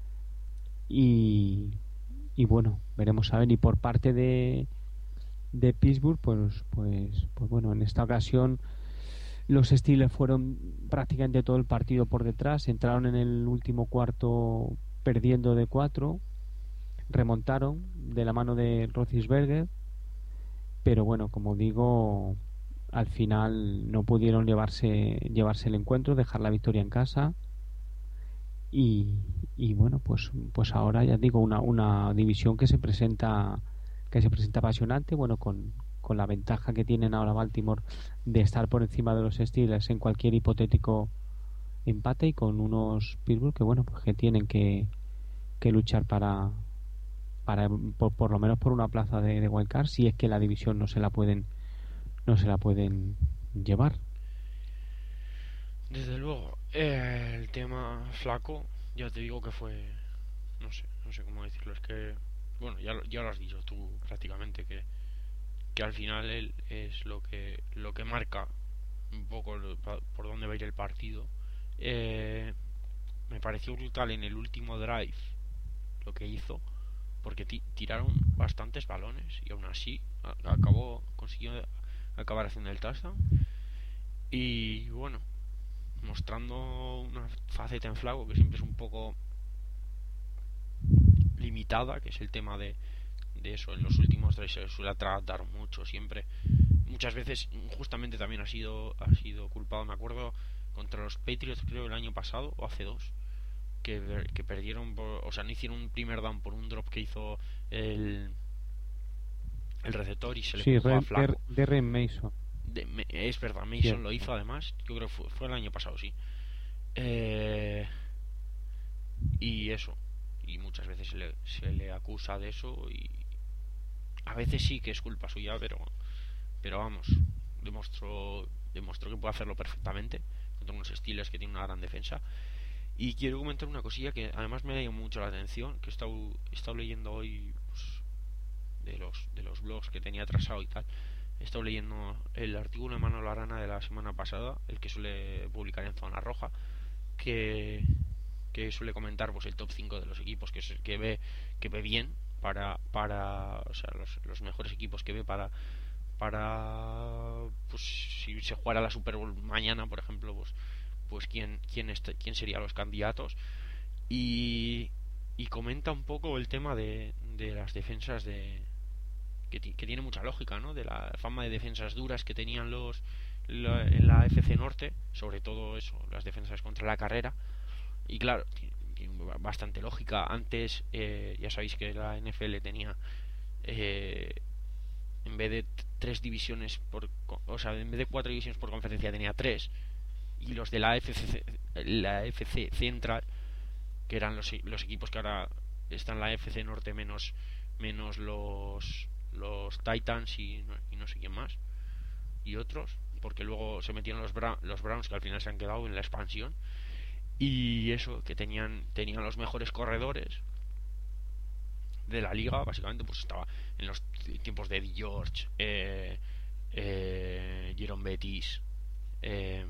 y, y bueno, veremos a ver. Y por parte de, de Pittsburgh, pues, pues, pues bueno, en esta ocasión los Steelers fueron prácticamente todo el partido por detrás, entraron en el último cuarto perdiendo de cuatro, remontaron de la mano de Roethlisberger, pero bueno, como digo, al final no pudieron llevarse llevarse el encuentro, dejar la victoria en casa, y, y bueno, pues pues ahora ya digo, una, una división que se presenta que se presenta apasionante, bueno, con, con la ventaja que tienen ahora Baltimore de estar por encima de los Steelers en cualquier hipotético empate, y con unos Pittsburgh que bueno, pues que tienen que, que luchar para para por, por lo menos por una plaza de, de wildcard, si es que la división no se la pueden no se la pueden llevar. Desde luego, eh, el tema Flaco, ya te digo que fue, no sé, no sé cómo decirlo, es que, bueno, ya, lo- ya lo has dicho tú prácticamente, que, que al final él es lo que, lo que marca un poco lo- pa- por dónde va a ir el partido. Eh, Me pareció brutal en el último drive lo que hizo, porque ti- tiraron bastantes balones y aún así a- acabó consiguió acabar haciendo el touchdown. Y bueno, mostrando una faceta en Flacco que siempre es un poco limitada, que es el tema de, de eso. En los últimos tres se suele tratar mucho siempre. Muchas veces justamente también ha sido ha sido culpado, me acuerdo, contra los Patriots, creo el año pasado o hace dos, que, que perdieron por, o sea, no hicieron un primer down por un drop que hizo el el receptor y se le Sí, empujó a Re- Flacco. de Derren Mason. De, me- es verdad, Mason Cierto. lo hizo además, yo creo que fue, fue el año pasado, sí. Eh, y eso, y muchas veces se le, se le acusa de eso y a veces sí que es culpa suya, pero pero vamos, demostró demostró que puede hacerlo perfectamente contra unos Steelers que tienen una gran defensa. Y quiero comentar una cosilla que además me ha llamado mucho la atención, que he estado, he estado leyendo hoy, pues, de los de los blogs que tenía atrasado y tal. He estado leyendo el artículo de Manolo Arana de la semana pasada, el que suele publicar en Zona Roja, que que suele comentar pues el top cinco de los equipos que, que ve que ve bien para para o sea, los, los mejores equipos que ve para para pues si se jugara la Super Bowl mañana, por ejemplo, pues pues quién quién este, quién serían los candidatos. Y y comenta un poco el tema de, de las defensas de que, que tiene mucha lógica, ¿no? De la fama de defensas duras que tenían los la, en la F C Norte, sobre todo eso, las defensas contra la carrera. Y claro, tiene bastante lógica. Antes, eh, ya sabéis que la N F L tenía, eh, en vez de tres divisiones por, o sea, en vez de cuatro divisiones por conferencia tenía tres. Y los de la F C, la F C Central, que eran los, los equipos que ahora están en la F C Norte menos menos los los Titans y no, y no sé quién más y otros, porque luego se metieron los, Bra los Browns, que al final se han quedado en la expansión. Y eso, que tenían tenían los mejores corredores de la liga, básicamente. Pues estaba en los tiempos de Eddie George, eh, eh, Jerome Bettis, eh,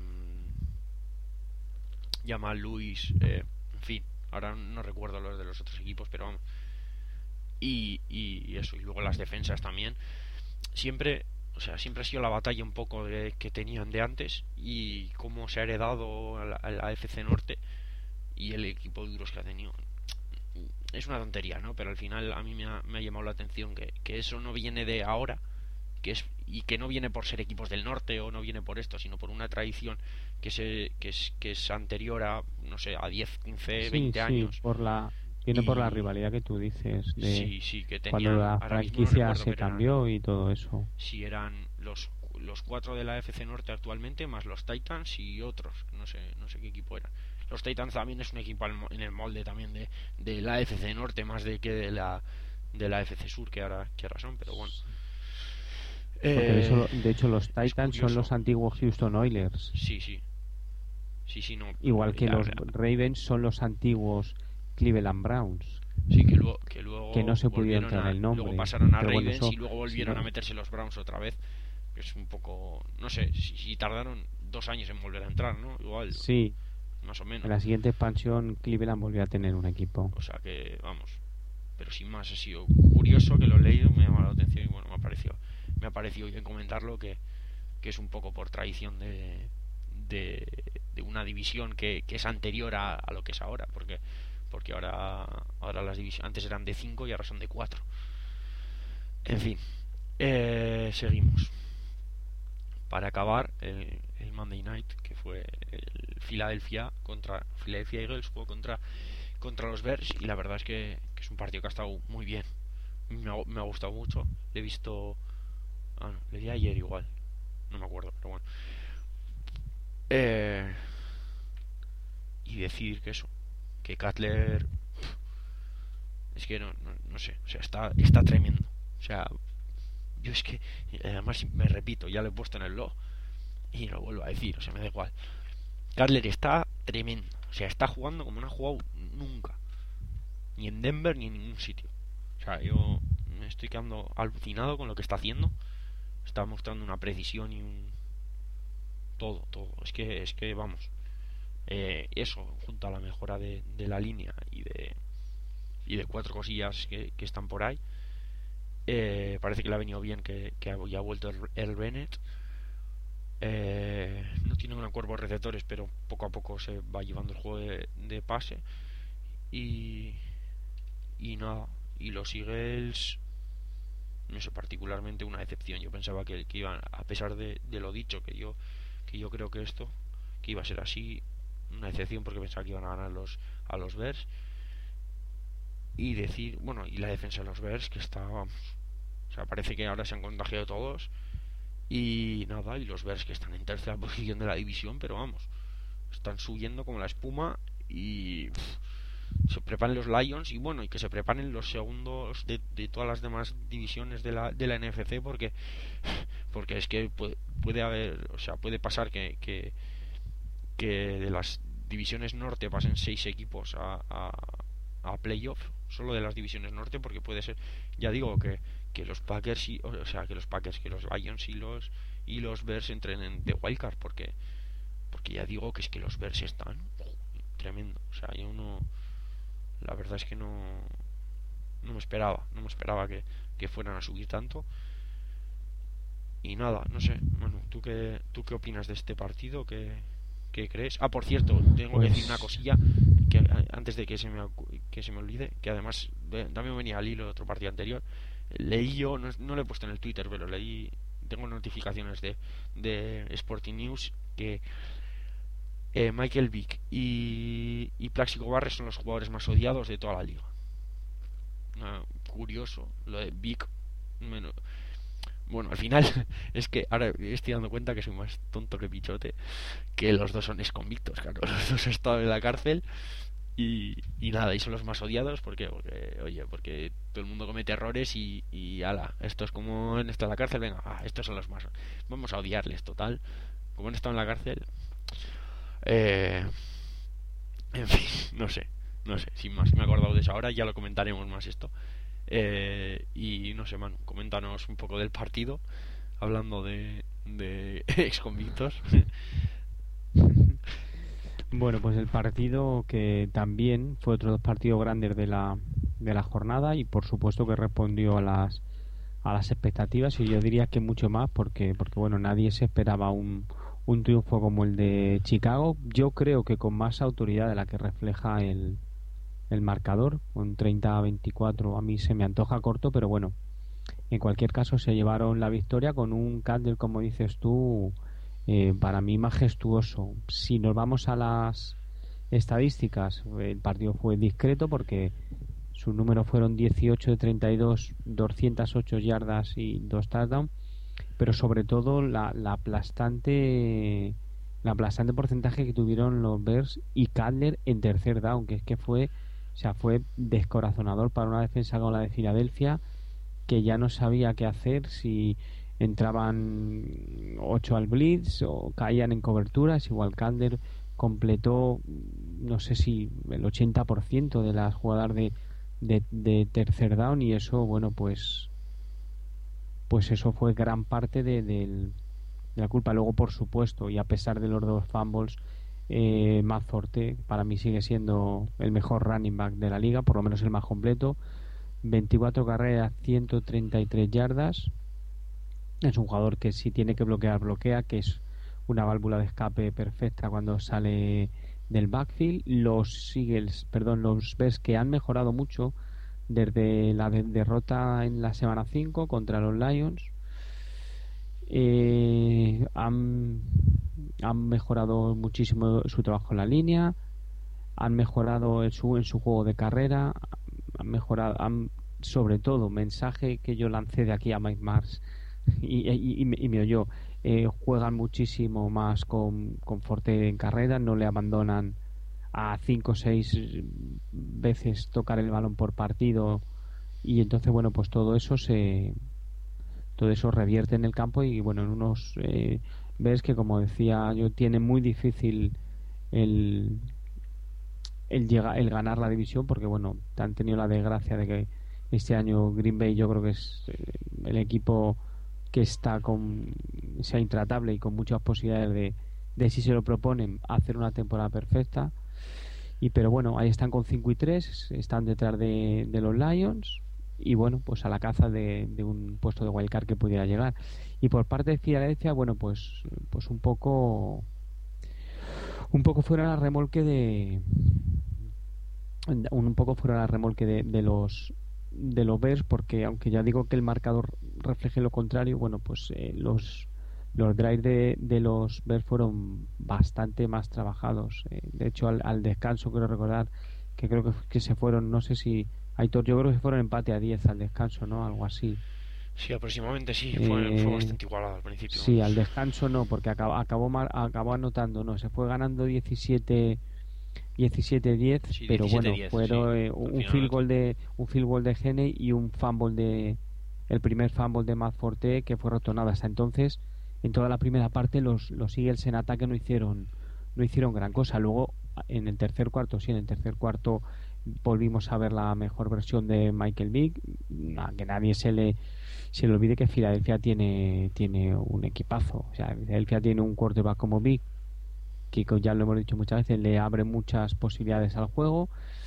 Jamal Lewis, eh, en fin, ahora no recuerdo los de los otros equipos, pero vamos. Y, y eso, y luego las defensas también. Siempre, o sea, siempre ha sido la batalla un poco de, que tenían de antes y cómo se ha heredado a la, a la F C Norte y el equipo de duros que ha tenido. Es una tontería, ¿no? Pero al final a mí me ha, me ha llamado la atención que, que eso no viene de ahora, que es y que no viene por ser equipos del norte o no viene por esto, sino por una tradición que se que es que es anterior a, no sé, a diez, quince, Sí, veinte sí, años. por la viene por la Y rivalidad que tú dices de sí, sí, que cuando tenían, la ahora mismo no franquicia recuerdo, se pero eran, cambió y todo eso. si eran los los cuatro de la F C Norte actualmente más los Titans y otros, no sé, no sé qué equipo eran. Los Titans también es un equipo en el molde también de, de la F C Norte más de que de la de la F C Sur, que ahora que ahora son, pero bueno. Porque de, Eh, eso, de hecho los Titans son los antiguos Houston Oilers. Sí, sí. Sí, sí, no. Igual que La, los la, Ravens son los antiguos Cleveland Browns. Sí, que luego que luego que no se pudieron volvieron traer a, el nombre. luego pasaron a Pero bueno, Ravens eso, y luego volvieron sí, a meterse los Browns otra vez. Es un poco, no sé, si, si tardaron dos años en volver a entrar, ¿no? Igual. Sí. Más o menos. En la siguiente expansión Cleveland volvió a tener un equipo. O sea que, vamos. Pero sin más, ha sido curioso que lo he leído, me ha llamado la atención y bueno, me ha parecido, me ha parecido bien comentarlo, que, que es un poco por tradición de, de, de una división que, que es anterior a, a lo que es ahora, porque porque ahora ahora las divisiones antes eran de cinco y ahora son de cuatro. En fin, eh, seguimos. Para acabar, el, el Monday Night, que fue el Philadelphia contra Philadelphia Eagles, jugó contra contra los Bears y la verdad es que, que es un partido que ha estado muy bien. Me ha, me ha gustado mucho. Le he visto, ah, no, le di ayer igual, no me acuerdo, pero bueno. Eh, y decir que eso, que Cutler, es que no, no, no sé, o sea, está está tremendo. O sea, yo es que además me repito, ya lo he puesto en el blog y lo vuelvo a decir, o sea, me da igual. Cutler está tremendo, o sea, está jugando como no ha jugado nunca, ni en Denver ni en ningún sitio. O sea, yo me estoy quedando alucinado con lo que está haciendo. Está mostrando una precisión y un todo, todo. Es que es que vamos, eh, eso junto a la mejora de, de la línea y de y de cuatro cosillas que, que están por ahí, Eh, parece que le ha venido bien que, que ya ha vuelto el, el Bennett. Eh, no tiene un cuerpo de receptores, pero poco a poco se va llevando el juego de, de pase. Y, y nada, y los Eagles, no sé, particularmente una decepción. Yo pensaba que, que iban, a pesar de, de lo dicho, que yo que yo creo que esto, que iba a ser así, una decepción porque pensaba que iban a ganar los, a los Bears. Y decir, bueno, y la defensa de los Bears que está, vamos, o sea, parece que ahora se han contagiado todos. Y nada, y los Bears que están en tercera posición de la división, pero vamos, están subiendo como la espuma. Y pff, se preparan los Lions y bueno, y que se preparen los segundos de, de todas las demás divisiones de la, de la N F C, porque porque es que puede, puede haber, o sea, puede pasar que, que, que de las divisiones norte pasen seis equipos a, a, a playoff, solo de las divisiones norte, porque puede ser, ya digo, que, que los Packers y, o sea, que los Packers, que los Lions y los y los Bears entren en de wildcard, porque porque ya digo que es que los Bears están tremendo, o sea, yo no, la verdad es que no no me esperaba, no me esperaba que, que fueran a subir tanto. Y nada, no sé, Manu, ¿tú qué, tú qué opinas de este partido? ¿Qué, qué crees? Ah, por cierto, tengo pues... que decir una cosilla que antes de que se me, que se me olvide, que además de, también venía al hilo de otro partido anterior. Leí yo, no, no lo he puesto en el Twitter, pero leí, tengo notificaciones de, de Sporting News que eh, Michael Vick y, y Plaxico Barres son los jugadores más odiados de toda la liga. Uh, curioso, lo de Vick, bueno, bueno, al final es que ahora estoy dando cuenta que soy más tonto que pichote, que los dos son exconvictos, claro, los dos están en la cárcel y, y nada, y son los más odiados porque, porque oye, porque todo el mundo comete errores y, y ala, esto es como en esto en la cárcel, venga, ah, estos son los más, vamos a odiarles, total, como han estado en la cárcel, eh, en fin, no sé, no sé, sin más, me he acordado de eso ahora, ya lo comentaremos más esto. Eh, y no sé, Manu, coméntanos un poco del partido, hablando de, de ex convictos. Bueno, pues el partido que también fue otro de los partidos grandes de la, de la jornada y por supuesto que respondió a las a las expectativas y yo diría que mucho más porque porque bueno, nadie se esperaba un, un triunfo como el de Chicago. Yo creo que con más autoridad de la que refleja el el marcador, con treinta a veinticuatro a mí se me antoja corto, pero bueno, en cualquier caso se llevaron la victoria con un Candler, como dices tú, eh, para mí majestuoso. Si nos vamos a las estadísticas, el partido fue discreto porque sus números fueron dieciocho de treinta y dos, doscientas ocho yardas y dos touchdowns, pero sobre todo la, la aplastante la aplastante porcentaje que tuvieron los Bears y Candler en tercer down, que es que fue o sea, fue descorazonador para una defensa como la de Filadelfia, que ya no sabía qué hacer, si entraban ocho al blitz o caían en coberturas. Igual Calder completó, no sé si el ochenta por ciento de las jugadas de, de, de tercer down, y eso, bueno, pues pues eso fue gran parte de, de, de la culpa. Luego, por supuesto, y a pesar de los dos fumbles, Eh, Matt Forte para mí sigue siendo el mejor running back de la liga, por lo menos el más completo. Veinticuatro carreras, ciento treinta y tres yardas. Es un jugador que si tiene que bloquear, bloquea, que es una válvula de escape perfecta cuando sale del backfield. Los Eagles, perdón, los Bears, que han mejorado mucho desde la de- derrota en la semana cinco contra los Lions. Eh, han, han mejorado muchísimo su trabajo en la línea, han mejorado en su, en su juego de carrera, han mejorado, han, sobre todo, mensaje que yo lancé de aquí a Mike Mars y, y, y, me, y me oyó, eh, juegan muchísimo más con, con Forte en carrera, no le abandonan a cinco o seis veces tocar el balón por partido, y entonces, bueno, pues todo eso se todo eso revierte en el campo y bueno, en unos eh, ves que, como decía yo, tiene muy difícil el el, llega, el ganar la división, porque bueno, han tenido la desgracia de que este año Green Bay yo creo que es eh, el equipo que está con sea intratable y con muchas posibilidades de, de si se lo proponen hacer una temporada perfecta. Y pero bueno, ahí están con cinco y tres, están detrás de, de los Lions y bueno, pues a la caza de, de un puesto de wildcard que pudiera llegar. Y por parte de Filadelfia, bueno, pues pues un poco un poco fuera la remolque de un poco fuera la remolque de, de los de los Bears, porque aunque ya digo que el marcador refleje lo contrario, bueno, pues eh, los los drives de, de los Bears fueron bastante más trabajados. Eh, de hecho, al, al descanso quiero recordar que creo que, que se fueron, no sé si Aitor, yo creo que se fueron empate a diez al descanso, ¿no? Algo así. Sí, aproximadamente sí, fue, fue Eh, bastante igualado al principio, sí, al vamos. descanso no, porque acabó, acabó, mar- acabó anotando, no, se fue ganando diecisiete diecisiete diez, Sí, pero diecisiete bueno, diez, sí, fueron eh, al un final field anotó. goal de un field goal de Gene y un fumble de el primer fumble de Matt Forte que fue retornado. Hasta entonces, en toda la primera parte los los Eagles en ataque no hicieron no hicieron gran cosa. Luego en el tercer cuarto, sí, en el tercer cuarto volvimos a ver la mejor versión de Michael Vick. A que nadie se le se le olvide que Filadelfia tiene tiene un equipazo. O sea, Filadelfia tiene un quarterback como Vick que ya lo hemos dicho muchas veces, le abre muchas posibilidades al juego.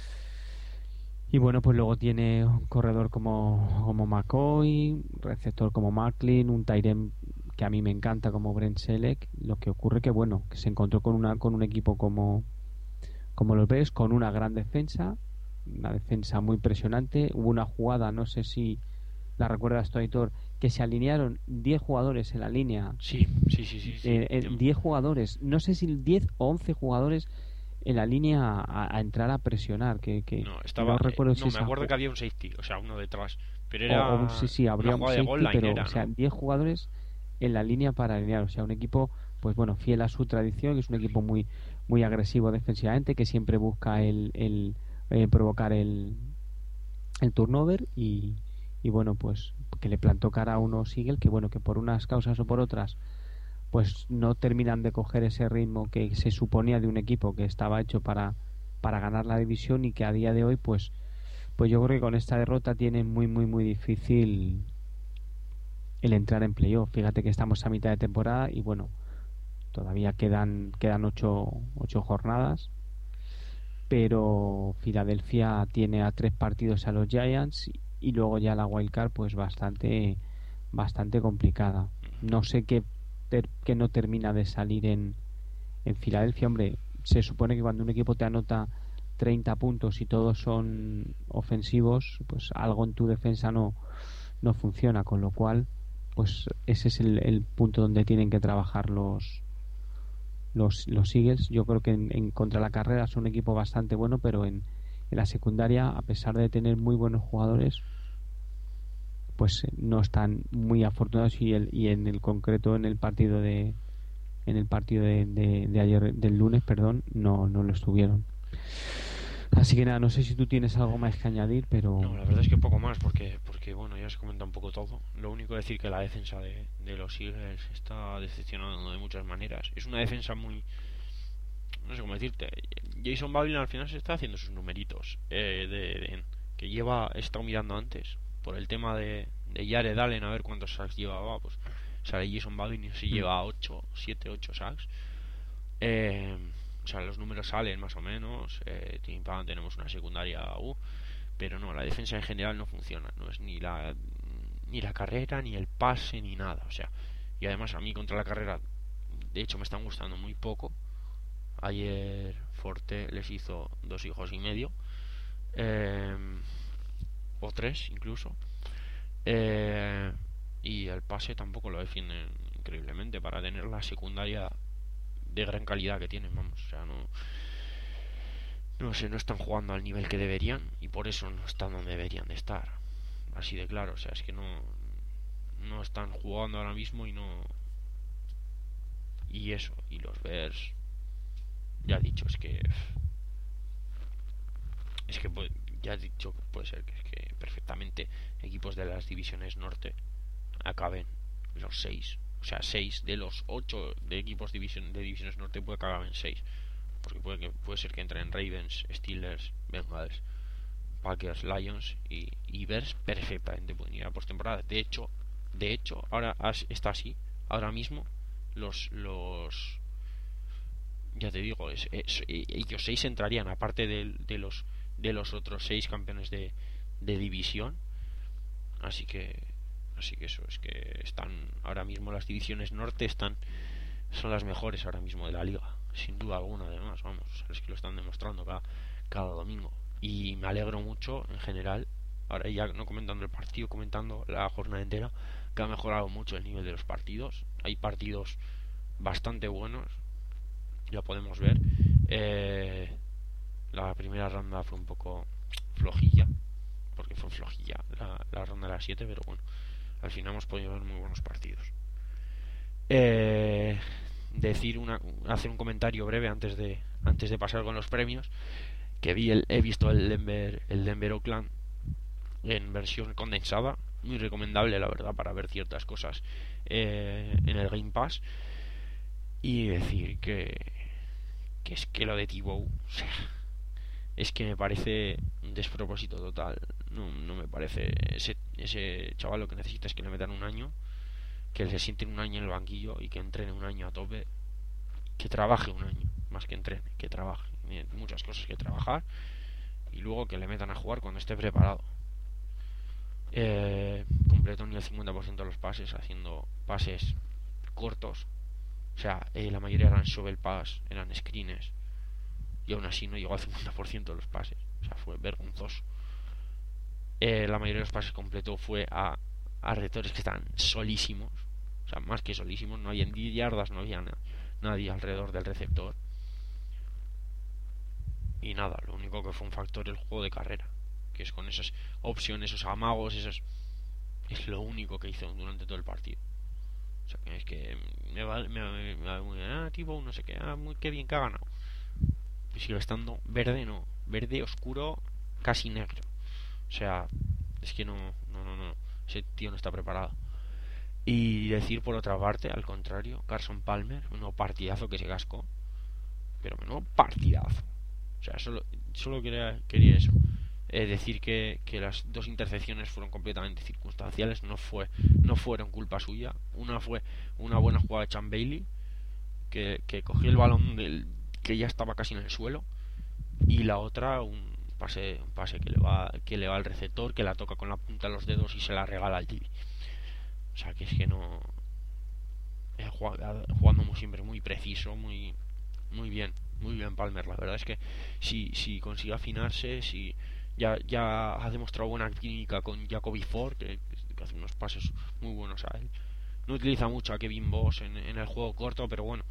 Y bueno, pues luego tiene un corredor como, como McCoy, receptor como Macklin, un tight end que a mí me encanta como Brent Selleck. Lo que ocurre que bueno, que se encontró con una con un equipo como como los ves, con una gran defensa, una defensa muy impresionante. Hubo una jugada, no sé si la recuerdas tú, Aitor, que se alinearon diez jugadores en la línea, Sí, sí, sí, sí, sí. eh, eh, diez jugadores, no sé si diez o once jugadores en la línea a, a entrar a presionar, que, que No, no estaba. eh, recuerdo si No, me esa acuerdo ju- que había un safety, o sea, uno detrás. Pero o, o sí, era sí, una habría un jugada de goal safety, line, pero o era, sea, ¿no? diez jugadores en la línea para alinear, o sea, un equipo pues bueno, fiel a su tradición, que es un equipo muy muy agresivo defensivamente, que siempre busca el, el eh, provocar el, el turnover y, y bueno, pues que le plantó cara a unos Eagles que bueno, que por unas causas o por otras pues no terminan de coger ese ritmo que se suponía de un equipo que estaba hecho para, para ganar la división y que a día de hoy pues pues yo creo que con esta derrota tiene muy muy muy difícil el entrar en playoff. Fíjate que estamos a mitad de temporada y bueno, todavía quedan quedan ocho, ocho jornadas, pero Filadelfia tiene a tres partidos a los Giants y luego ya la wildcard pues bastante bastante complicada. No sé qué, ter, qué no termina de salir en en Filadelfia, hombre, se supone que cuando un equipo te anota treinta puntos y todos son ofensivos, pues algo en tu defensa no, no funciona, con lo cual, pues ese es el, el punto donde tienen que trabajar los, los, los Eagles. Yo creo que en, en contra la carrera son un equipo bastante bueno, pero en, en la secundaria, a pesar de tener muy buenos jugadores, pues no están muy afortunados y, el, y en el concreto en el partido de en el partido de, de, de ayer del lunes, perdón, no, no lo estuvieron. Así que nada, no sé si tú tienes algo más que añadir, pero No, la verdad es que poco más, porque, porque bueno, ya se comenta un poco todo. Lo único decir que la defensa de, de los Eagles está decepcionando de muchas maneras. Es una defensa muy. No sé cómo decirte. Jason Bavlin al final se está haciendo sus numeritos. Eh, de, de- que lleva. He estado mirando antes. Por el tema de, de Jared Allen, a ver cuántos sacks llevaba. Pues sale Jason Bavlin y si mm, lleva ocho siete ocho sacks. Eh, o sea, los números salen más o menos. Eh, tenemos una secundaria U. Pero no, la defensa en general no funciona. No es ni la ni la carrera, ni el pase, ni nada. O sea, y además a mí contra la carrera, de hecho, me están gustando muy poco. Ayer Forte les hizo dos hijos y medio. Eh, o tres incluso. Eh, y el pase tampoco lo defienden increíblemente para tener la secundaria de gran calidad que tienen, vamos. O sea, no, no sé, no están jugando al nivel que deberían y por eso no están donde deberían de estar. Así de claro, o sea, es que no, no están jugando ahora mismo y no. Y eso, y los Bears, ya he dicho, es que. Es que puede, ya he dicho que puede ser que, es que perfectamente equipos de las divisiones norte acaben los seis. O sea, seis de los ocho de equipos división, de divisiones norte puede que acaben seis. Porque puede, que, puede ser que entren Ravens, Steelers, Bengals, Packers, Lions y, y Bears perfectamente pueden ir a postemporada. De hecho, de hecho, ahora está así. Ahora mismo los los ya te digo, es, es, ellos seis entrarían aparte de, de los de los otros seis campeones de, de división. Así que así que eso, es que están ahora mismo las divisiones norte están son las mejores ahora mismo de la liga, sin duda alguna. Además, vamos, es que lo están demostrando cada, cada domingo, y me alegro mucho en general, ahora ya no comentando el partido, comentando la jornada entera, que ha mejorado mucho el nivel de los partidos. Hay partidos bastante buenos, ya podemos ver. eh, la primera ronda fue un poco flojilla, porque fue flojilla la, la ronda de las siete, pero bueno, al final hemos podido ver muy buenos partidos. eh, decir una hacer un comentario breve antes de antes de pasar con los premios, que vi el, he visto el Denver el Denver Oakland en versión condensada, muy recomendable la verdad para ver ciertas cosas eh, en el Game Pass, y decir que que es que lo de T-Bow, o sea, es que me parece un despropósito total. No, no me parece. Ese, ese chaval lo que necesita es que le metan un año, que se siente un año en el banquillo y que entrene un año a tope, que trabaje un año, más que entrene, que trabaje. Tiene muchas cosas que trabajar, y luego que le metan a jugar cuando esté preparado. Eh, completó ni el cincuenta por ciento de los pases, haciendo pases cortos. O sea, eh, la mayoría eran shovel pass, eran screens, y aún así no llegó al cincuenta por ciento de los pases. O sea, fue vergonzoso. Eh, la mayoría de los pases completó fue a, a receptores que estaban solísimos. O sea, más que solísimos. No había en diez yardas, no había na- nadie alrededor del receptor. Y nada, lo único que fue un factor el juego de carrera, que es con esas opciones, esos amagos, esos... es lo único que hizo durante todo el partido. O sea, que es que me va, me, me, me, me ah, tipo, no sé qué, ah, muy, qué bien que ha ganado. Y sigue estando verde, no, verde oscuro, casi negro. O sea, es que no, no, no, no, ese tío no está preparado. Y decir por otra parte, al contrario, Carson Palmer, un partidazo que se cascó, pero menudo partidazo. O sea, solo, solo quería, quería eso. Eh, decir que, que las dos intercepciones fueron completamente circunstanciales, no fue no fueron culpa suya. Una fue una buena jugada de Chan Bailey, que, que cogió el balón del, que ya estaba casi en el suelo, y la otra un pase un pase que le va que le va al receptor, que la toca con la punta de los dedos y se la regala al T V. O sea, que es que no, eh, jugando muy siempre muy preciso, muy muy bien, muy bien Palmer. La verdad es que si si consigue afinarse, si ya ya ha demostrado buena química con Jacoby Ford, que, que hace unos pases muy buenos a él. No utiliza mucho a Kevin Boss en, en el juego corto, pero bueno,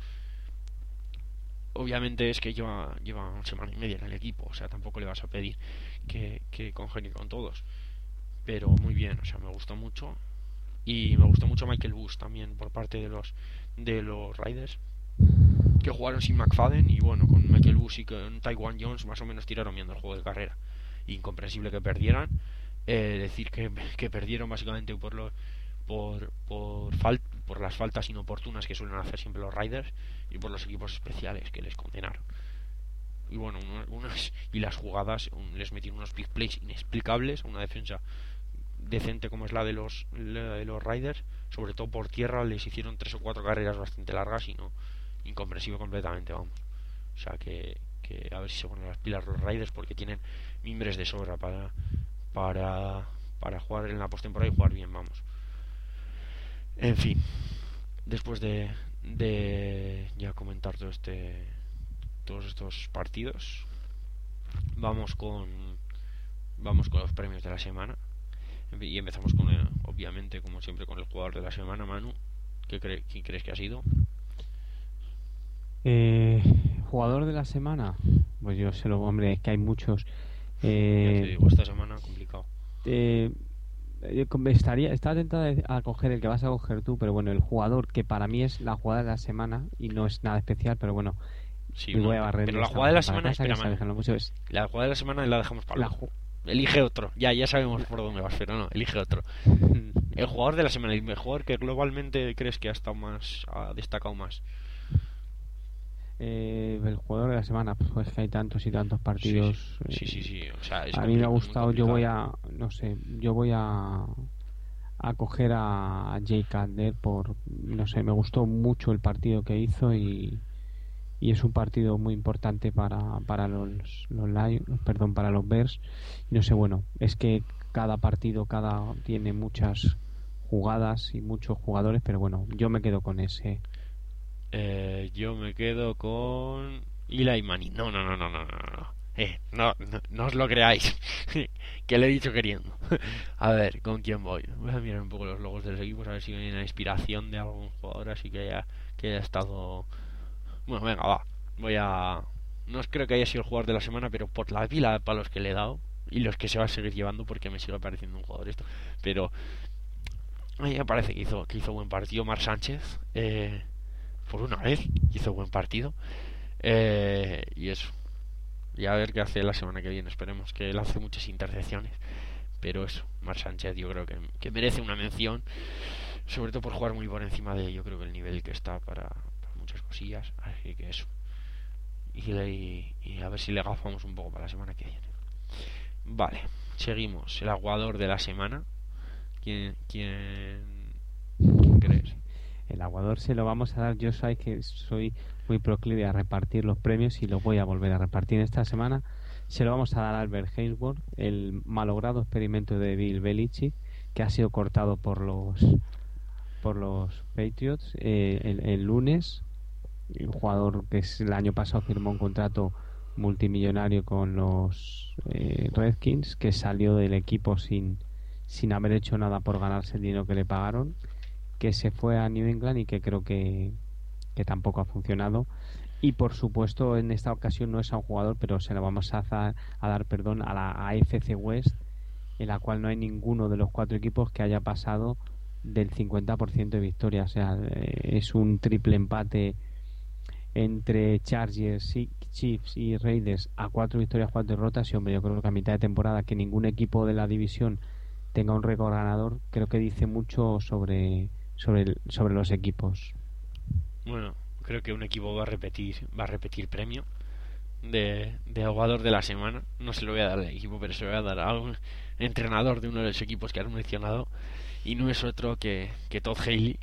obviamente es que lleva lleva una semana y media en el equipo, o sea, tampoco le vas a pedir que, que congenie con todos. Pero muy bien, o sea, me gustó mucho. Y me gustó mucho Michael Bush también por parte de los de los Raiders, que jugaron sin McFadden, y bueno, con Michael Bush y con Tywan Jones más o menos tiraron bien el juego de carrera. Incomprensible que perdieran. Eh, decir que, que perdieron básicamente por los por por, fal, por las faltas inoportunas que suelen hacer siempre los Raiders, y por los equipos especiales que les condenaron. Y bueno, unas, y las jugadas, un, les metieron unos big plays inexplicables a una defensa decente como es la de los la de los Raiders. Sobre todo por tierra les hicieron tres o cuatro carreras bastante largas, y no, incomprensible completamente, vamos. O sea que, que a ver si se ponen las pilas los Raiders, porque tienen mimbres de sobra para para para jugar en la postemporada y jugar bien, vamos. En fin, después de de ya comentar todo este todos estos partidos, vamos con vamos con los premios de la semana. Y empezamos con el, obviamente, como siempre, con el jugador de la semana. Manu, ¿qué cre- ¿quién crees que ha sido? Eh, jugador de la semana, pues yo sé lo, hombre, es que hay muchos. Eh, ya te digo, esta semana complicado. Eh, estaría, estaba tentado a coger el que vas a coger tú, pero bueno, el jugador que para mí es la jugada de la semana y no es nada especial, pero bueno, sí, voy no, a barrer pero la jugada de la semana, espera, Manu, es... la jugada de la semana la dejamos para luego. Elige otro, ya ya sabemos por dónde vas, pero no, elige otro. El jugador de la semana, el jugador que globalmente crees que ha estado más, ha destacado más. Eh, el jugador de la semana, pues es que hay tantos y tantos partidos. Sí, sí, sí, sí, sí. O sea, es a mí me ha gustado, yo voy a, no sé, yo voy a a coger a Jay Cutler por, no sé, me gustó mucho el partido que hizo, y y es un partido muy importante para para los los Lions, perdón, para los Bears. Y no sé, bueno, es que cada partido cada tiene muchas jugadas y muchos jugadores, pero bueno, yo me quedo con ese. Eh, yo me quedo con Eli Manning. No, no, no, no, no, no, no. Eh, no, no, no os lo creáis. Que lo he dicho queriendo. A ver, ¿con quién voy? Voy a mirar un poco los logos de los equipos, a ver si hay una inspiración de algún jugador así que haya, que haya estado... Bueno, venga, va. Voy a... No os creo que haya sido el jugador de la semana, pero por la pila de palos que le he dado y los que se va a seguir llevando porque me sigue pareciendo un jugador esto. Pero a mí me parece que hizo, que hizo buen partido Marc Sánchez. Eh, por una vez hizo buen partido. Eh, y eso. Y a ver qué hace la semana que viene. Esperemos que lance muchas intercepciones. Pero eso, Marc Sánchez yo creo que, que merece una mención. Sobre todo por jugar muy por encima de yo creo que el nivel que está para, para muchas cosillas. Así que eso. Y, y, y a ver si le agafamos un poco para la semana que viene. Vale, seguimos. El aguador de la semana. ¿Quién, quién, quién crees? El aguador se lo vamos a dar. Yo sabéis que soy muy proclive a repartir los premios y los voy a volver a repartir esta semana. Se lo vamos a dar a Albert Haynesworth, el malogrado experimento de Bill Belichick, que ha sido cortado por los por los Patriots eh, el, el lunes. Un jugador que es, el año pasado firmó un contrato multimillonario con los eh, Redskins, que salió del equipo sin, sin haber hecho nada por ganarse el dinero que le pagaron, que se fue a New England y que creo que, que tampoco ha funcionado. Y por supuesto en esta ocasión no es a un jugador, pero se lo vamos a, a, a dar perdón a la A F C West, en la cual no hay ninguno de los cuatro equipos que haya pasado del cincuenta por ciento de victorias. O sea, eh, es un triple empate entre Chargers, Chiefs y Raiders a cuatro victorias, cuatro derrotas. Y hombre, yo creo que a mitad de temporada que ningún equipo de la división tenga un récord ganador, creo que dice mucho sobre sobre, sobre los equipos. Bueno, creo que un equipo va a repetir va a repetir premio de, de jugador de la semana. No se lo voy a dar al equipo, pero se lo voy a dar a un entrenador de uno de los equipos que has mencionado, y no es otro que, que Todd Haley.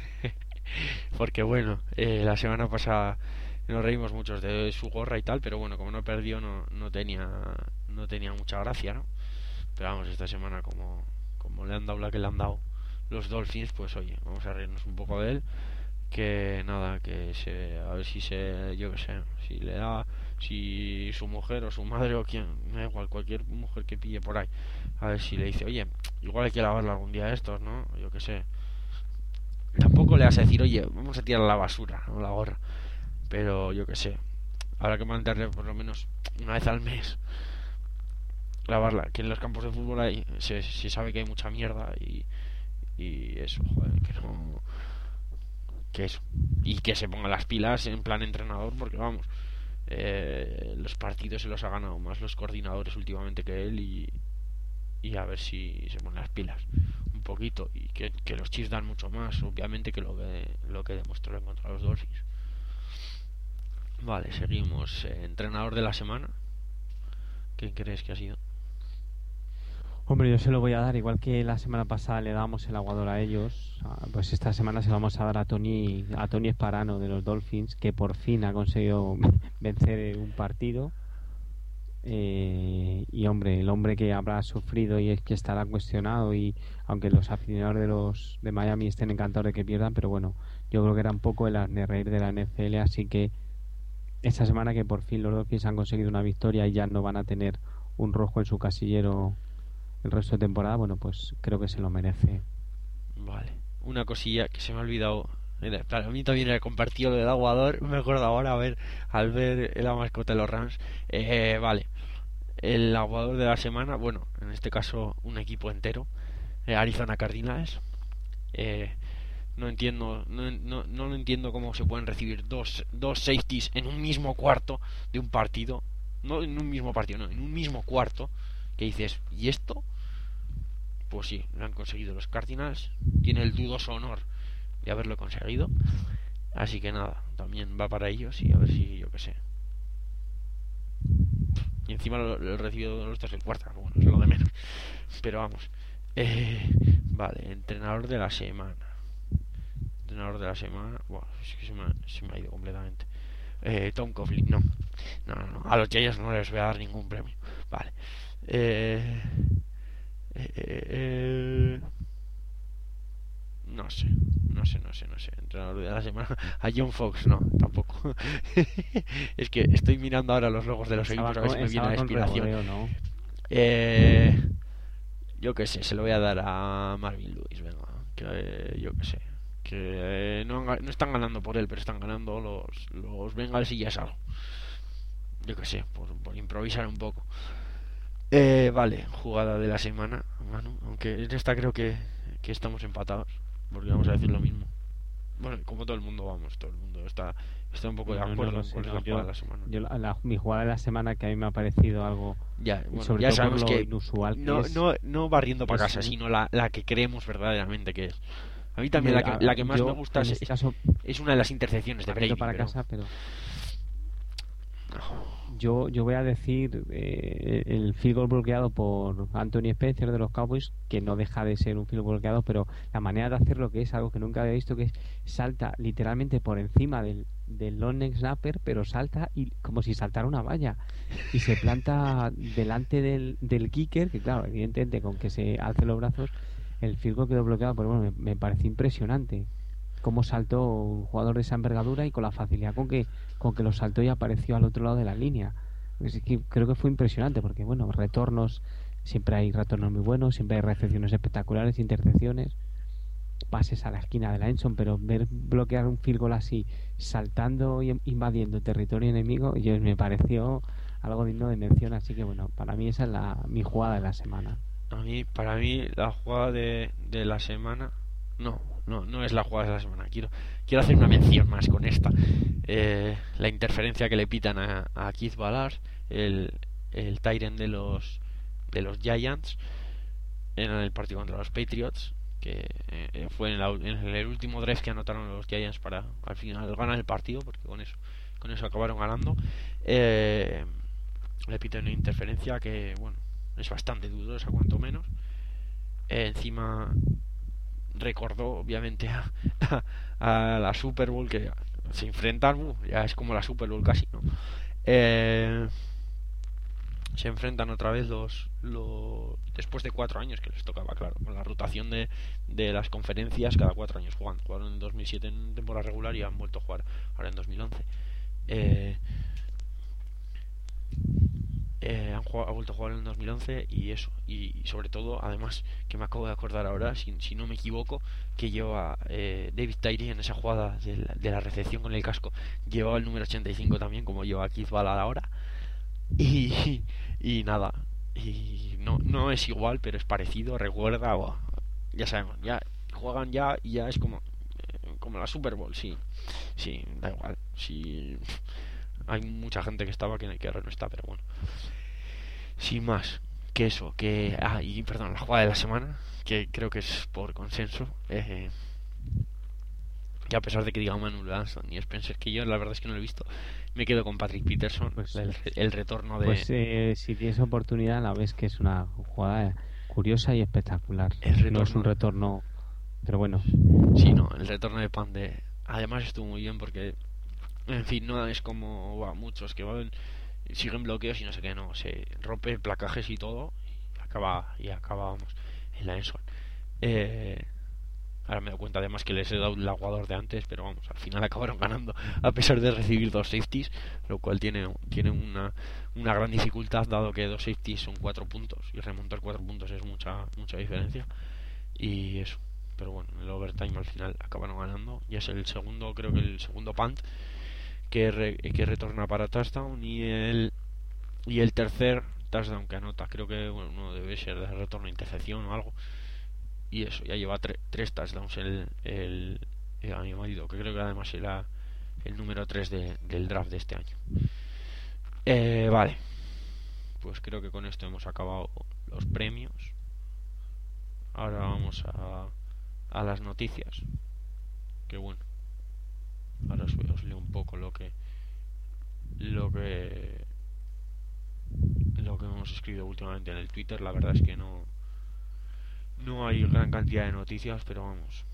Porque bueno, eh, la semana pasada nos reímos muchos de su gorra y tal, pero bueno, como no perdió no, no tenía no tenía mucha gracia, ¿no? Pero vamos, esta semana como, como le han dado la que le han dado los Dolphins, pues oye, vamos a reírnos un poco de él. Que nada, que se, a ver si se, yo que sé, si le da, si su mujer o su madre o quien, me da igual, cualquier mujer que pille por ahí, a ver si le dice, oye, igual hay que lavarla algún día estos, ¿no? Yo que sé. Tampoco le vas a decir, oye, vamos a tirar la basura, no la gorra. Pero yo que sé, habrá que mandarle por lo menos una vez al mes lavarla. Que en los campos de fútbol hay, se, se sabe que hay mucha mierda y, y eso, joder, que no... Que eso. Y que se ponga las pilas en plan entrenador, porque vamos, eh, los partidos se los ha ganado más los coordinadores últimamente que él, y, y a ver si se ponen las pilas un poquito, y que, que los Chiefs dan mucho más obviamente que lo que, lo que demostró contra los Dolphins. Vale, seguimos. Eh, entrenador de la semana, ¿quién crees que ha sido? Hombre, yo se lo voy a dar, igual que la semana pasada le damos el aguador a ellos, pues esta semana se lo vamos a dar a Tony, a Tony Sparano de los Dolphins, que por fin ha conseguido vencer un partido. Eh, y hombre, el hombre que habrá sufrido y es que estará cuestionado, y aunque los aficionados de los de Miami estén encantados de que pierdan, pero bueno, yo creo que era un poco el hazmerreír de la N F L, así que esta semana que por fin los Dolphins han conseguido una victoria y ya no van a tener un rojo en su casillero el resto de temporada, bueno, pues creo que se lo merece. Vale, una cosilla que se me ha olvidado. Claro, a mí también he compartido lo del aguador, me acuerdo ahora a ver, al ver la mascota de los Rams. Eh, vale, el aguador de la semana, bueno, en este caso un equipo entero, eh, Arizona Cardinals. Eh, no entiendo, no, no, no lo entiendo cómo se pueden recibir dos, dos safeties en un mismo cuarto de un partido. No en un mismo partido, no, en un mismo cuarto. Que dices, ¿y esto? Pues sí, lo han conseguido los Cardinals. Tiene el dudoso honor de haberlo conseguido. Así que nada, también va para ellos, y a ver si, yo que sé. Y encima lo, lo he recibido los dos en cuarta, bueno, es lo de menos. Pero vamos. Eh, vale, entrenador de la semana. Entrenador de la semana. Bueno, es que se me ha, se me ha ido completamente. Eh, Tom Coughlin, no. No, no, no. A los Giants no les voy a dar ningún premio. Vale. Eh, eh, sé, no sé, no sé, no sé. Entrenador de la semana, a John Fox, no, tampoco. Es que estoy mirando ahora los logos de los Estaba equipos a ver con, si me viene estaba la con inspiración. regodeo, ¿no? Eh, yo qué sé, se lo voy a dar a Marvin Lewis, venga, que eh, yo qué sé, que eh, no, han ga- no están ganando por él, pero están ganando los, los Bengals y ya es algo. Yo qué sé, por, por improvisar un poco. Eh, vale, jugada de la semana, Manu, aunque en esta creo que, que estamos empatados, porque vamos a decir lo mismo. Bueno, como todo el mundo, vamos, todo el mundo está, está un poco de Bueno, no acuerdo lo en sé, cuál es no, la jugada yo, de la semana. yo la, la- mi jugada de la semana que a mí me ha parecido algo, Ya, bueno, sobre ya todo por sabemos lo que inusual que no, es, no, no barriendo para es casa, sino la, la que creemos verdaderamente que es. A mí también hombre, la que, a- la a- que más me yo gusta en es, este es, caso es una de las intercepciones de barriendo Brady, para pero casa, pero no. yo yo voy a decir eh, el field goal bloqueado por Anthony Spencer de los Cowboys, que no deja de ser un field goal bloqueado, pero la manera de hacerlo, que es algo que nunca había visto, que es salta literalmente por encima del, del long snapper, pero salta y como si saltara una valla y se planta delante del, del kicker, que claro, evidentemente con que se alce los brazos el field goal quedó bloqueado, pero bueno, me, me pareció impresionante cómo saltó un jugador de esa envergadura y con la facilidad con que con que lo saltó y apareció al otro lado de la línea. Es que creo que fue impresionante porque, bueno, retornos, siempre hay retornos muy buenos, siempre hay recepciones espectaculares, intercepciones, pases a la esquina de la Enson, pero ver bloquear un field goal así, saltando y invadiendo territorio enemigo, yo, me pareció algo digno de mención, así que, bueno, para mí esa es la, mi jugada de la semana. A mí, para mí, la jugada de, de la semana, no, no, no es la jugada de la semana. Quiero, quiero hacer una mención más con esta. Eh, la interferencia que le pitan a, a Keith Ballard, el, el Tyrant de los, de los Giants, en el partido contra los Patriots, que eh, fue en, la- en el último drive que anotaron los Giants para al final ganar el partido, porque con eso, con eso acabaron ganando. Eh, le pitan una interferencia que, bueno, es bastante dudosa, cuanto menos. Eh, encima recordó, obviamente, a, a, a la Super Bowl, que se enfrentan, uh, ya es como la Super Bowl casi, ¿no? Eh, se enfrentan otra vez los, los después de cuatro años que les tocaba, claro, con la rotación de, de las conferencias, cada cuatro años juegan. Jugaron en dos mil siete en temporada regular y han vuelto a jugar ahora en dos mil once. Eh, Eh, han, jugado, ha vuelto a jugar en el dos mil once y eso, y, y sobre todo, además, que me acabo de acordar ahora, si, si no me equivoco, que lleva eh, David Tyree en esa jugada de la, de la recepción con el casco, llevaba el número ochenta y cinco también, como lleva Keith Ballard ahora, y, y nada, y no, no es igual, pero es parecido, recuerda, oh, ya sabemos, ya juegan ya y ya es como, eh, como la Super Bowl, sí, sí, da igual, sí, hay mucha gente que estaba que, que ahora no está, pero bueno. Sin más, que eso, que... Ah, y perdón, la jugada de la semana, que creo que es por consenso, eh, que a pesar de que diga Manu Lanson y Spencer, que yo la verdad es que no lo he visto, me quedo con Patrick Peterson, Pues, el, el retorno de... pues eh, si tienes oportunidad, la ves que es una jugada curiosa y espectacular. El retorno, no es un retorno, pero bueno. Sí, no, el retorno de Pan de... Además estuvo muy bien porque, en fin, no es como wow, muchos que van, siguen bloqueos y no sé qué, no, se rompe placajes y todo y acaba, y acabamos en la Enson. Eh, ahora me doy cuenta además que les he dado el aguador de antes, pero vamos, al final acabaron ganando a pesar de recibir dos safeties, lo cual tiene, tiene una, una gran dificultad dado que dos safeties son cuatro puntos y remontar cuatro puntos es mucha, mucha diferencia. Y eso, pero bueno, el overtime al final acabaron ganando. Ya es el segundo, creo que el segundo punt que, re, que retorna para touchdown y el y el tercer touchdown que anota, creo que bueno, no debe ser de retorno, intercepción o algo. Y eso, ya lleva tre, tres touchdowns el, el, el a mi marido, que creo que además era el número tres de, del draft de este año. Eh, vale, pues creo que con esto hemos acabado los premios. Ahora vamos a, a las noticias. Que bueno, ahora os, os leo un poco lo que lo que lo que hemos escrito últimamente en el Twitter. La verdad es que no no hay gran cantidad de noticias, pero vamos,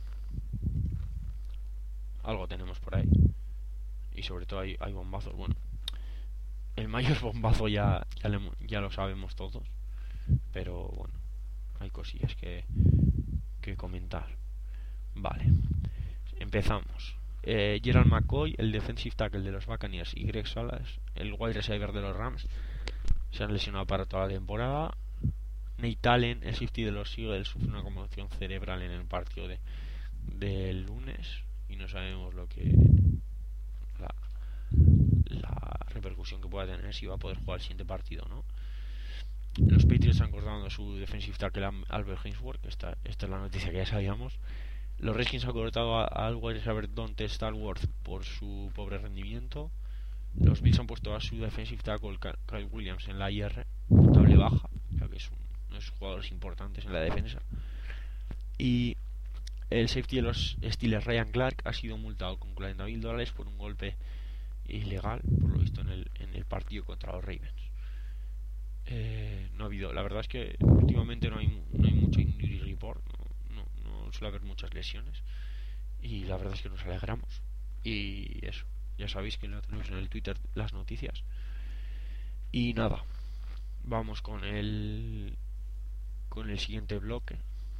algo tenemos por ahí. Y sobre todo hay, hay bombazos. Bueno, el mayor bombazo ya ya, le, ya lo sabemos todos, pero bueno, hay cosillas que que comentar. Vale, empezamos. eh, Gerald McCoy, el defensive tackle de los Buccaneers, y Greg Salas, el wide receiver de los Rams, se han lesionado para toda la temporada. Nate Allen, el safety de los Eagles, sufre una conmoción cerebral en el partido de del lunes y no sabemos lo que la, la repercusión que pueda tener, si va a poder jugar el siguiente partido, ¿no? Los Patriots han cortado a su defensive tackle Albert Hainsworth, esta, esta es la noticia que ya sabíamos. Los Redskins han cortado al wide receiver Donte Stallworth por su pobre rendimiento. Los Bills han puesto a su defensive tackle Kyle Williams en la I R, notable baja, ya que es uno de los jugadores importantes en la defensa. Y el safety de los Steelers, Ryan Clark, ha sido multado con cuarenta mil dólares por un golpe ilegal, por lo visto, en el, en el partido contra los Ravens. Eh, no ha habido, la verdad es que últimamente no hay, no hay mucho injury report, no, no, no suele haber muchas lesiones, y la verdad es que nos alegramos. Y eso, ya sabéis que lo tenemos en el Twitter, las noticias. Y nada, vamos con el con el siguiente bloque,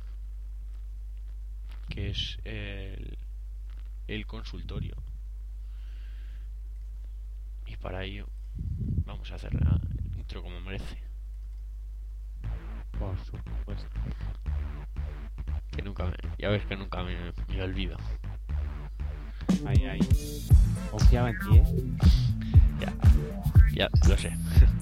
que es el, el consultorio. Y para ello vamos a hacer la intro como merece. Por supuesto. Que nunca me, ya ves que nunca me, me olvido. Ahí, ahí. Confiaba en ti, ¿eh? Ya, ya, lo sé.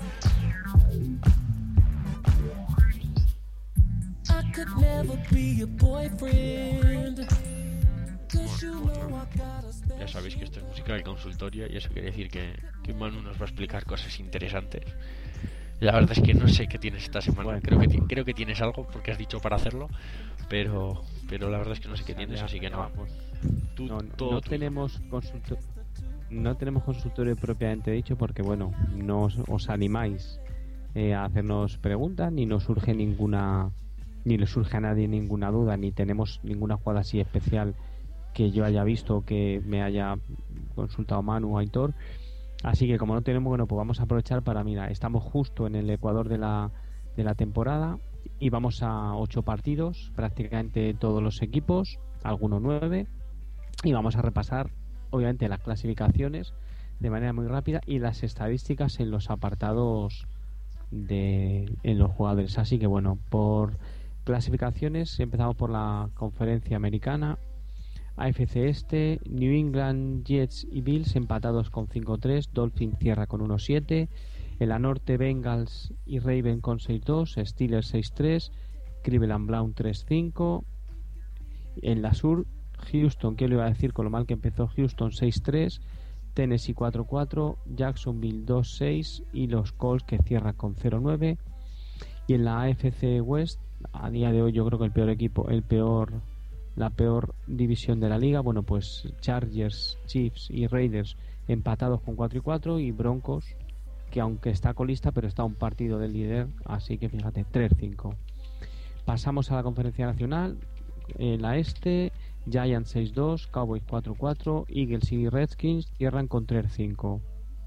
I could never be your boyfriend. Bueno, ya sabéis que esto es música de consultorio y eso quiere decir que, que Manu nos va a explicar cosas interesantes. La verdad es que no sé qué tienes esta semana. Bueno. Creo que ti- creo que tienes algo porque has dicho para hacerlo, pero pero la verdad es que no sé qué tienes, así que nada. Vamos. Tú, No, todo no tuyo. tenemos consultorio, no tenemos consultorio propiamente dicho porque bueno, no os, os animáis eh, a hacernos preguntas, ni nos surge ninguna, ni le surge a nadie ninguna duda, ni tenemos ninguna jugada así especial que yo haya visto, que me haya consultado Manu o Aitor. Así que como no tenemos, bueno, pues vamos a aprovechar para, mira, estamos justo en el ecuador de la, de la temporada y vamos a ocho partidos, prácticamente todos los equipos, algunos nueve, y vamos a repasar obviamente las clasificaciones de manera muy rápida y las estadísticas en los apartados de en los jugadores. Así que bueno, por clasificaciones empezamos por la conferencia americana. A F C Este, New England Jets y Bills empatados con cinco tres, Dolphins cierra con uno siete, en la norte Bengals y Ravens con seis dos, Steelers seis tres, Cleveland Brown tres cinco, en la sur Houston, ¿qué le iba a decir con lo mal que empezó Houston? seis tres, Tennessee cuatro cuatro, Jacksonville dos seis y los Colts que cierran con cero nueve. Y en la A F C West, a día de hoy yo creo que el peor equipo, el peor la peor división de la liga, bueno, pues Chargers, Chiefs y Raiders empatados con cuatro y cuatro, y Broncos, que aunque está colista pero está a un partido del líder, así que fíjate, tres cinco. Pasamos a la conferencia nacional. En la este, Giants seis dos, Cowboys cuatro cuatro, Eagles y Redskins cierran con tres cinco.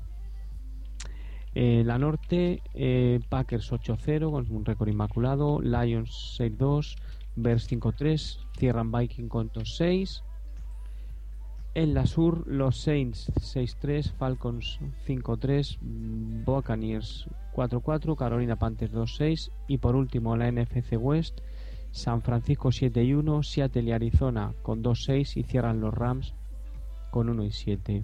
En la norte, eh, Packers ocho cero con un récord inmaculado, Lions seis dos, Bears cinco tres, cierran Vikings con dos seis. En la sur, los Saints seis tres, Falcons cinco tres, Buccaneers cuatro cuatro, Carolina Panthers dos seis. Y por último, la N F C West, San Francisco siete y uno, Seattle y Arizona con dos seis y cierran los Rams con uno y siete.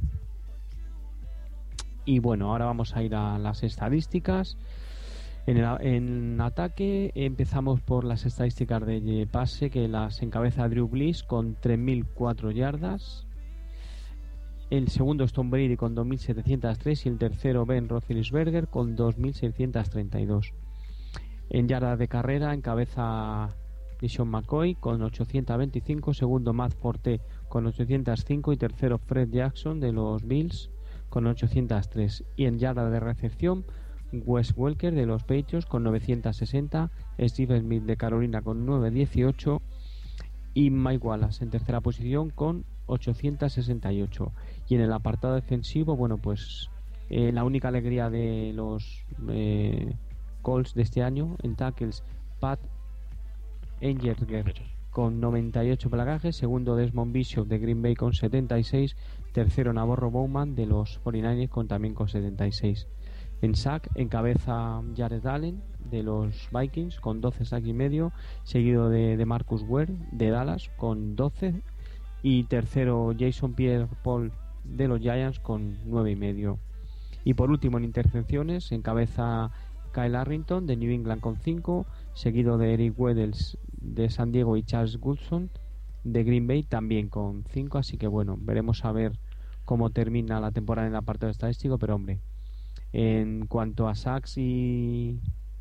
Y bueno, ahora vamos a ir a las estadísticas. En, el, en ataque empezamos por las estadísticas de pase, que las encabeza Drew Brees con tres mil cuatro yardas. El segundo es Tom Brady con dos mil setecientos tres y el tercero Ben Roethlisberger con dos mil seiscientos treinta y dos. En yardas de carrera encabeza Sean McCoy con ochocientos veinticinco, segundo Matt Forte con ochocientos cinco y tercero Fred Jackson de los Bills con ochocientos tres. Y en yardas de recepción, Wes Welker de los Patriots con novecientos sesenta, Steve Smith de Carolina con novecientos dieciocho y Mike Wallace en tercera posición con ochocientos sesenta y ocho. Y en el apartado defensivo, bueno, pues eh, la única alegría de los eh, Colts de este año en tackles, Pat Engerger con noventa y ocho placajes, segundo Desmond Bishop de Green Bay con setenta y seis, tercero Navarro Bowman de los cuarenta y nueve con también con setenta y seis. En sack encabeza Jared Allen de los Vikings con doce sacks y medio, seguido de, de Marcus Ware de Dallas con doce y tercero Jason Pierre-Paul de los Giants con nueve y medio. Y por último en intercepciones encabeza Kyle Arrington de New England con cinco, seguido de Eric Weddles de San Diego y Charles Goodson de Green Bay también con cinco. Así que bueno, veremos a ver cómo termina la temporada en el apartado estadístico, pero hombre, en cuanto a sacks y,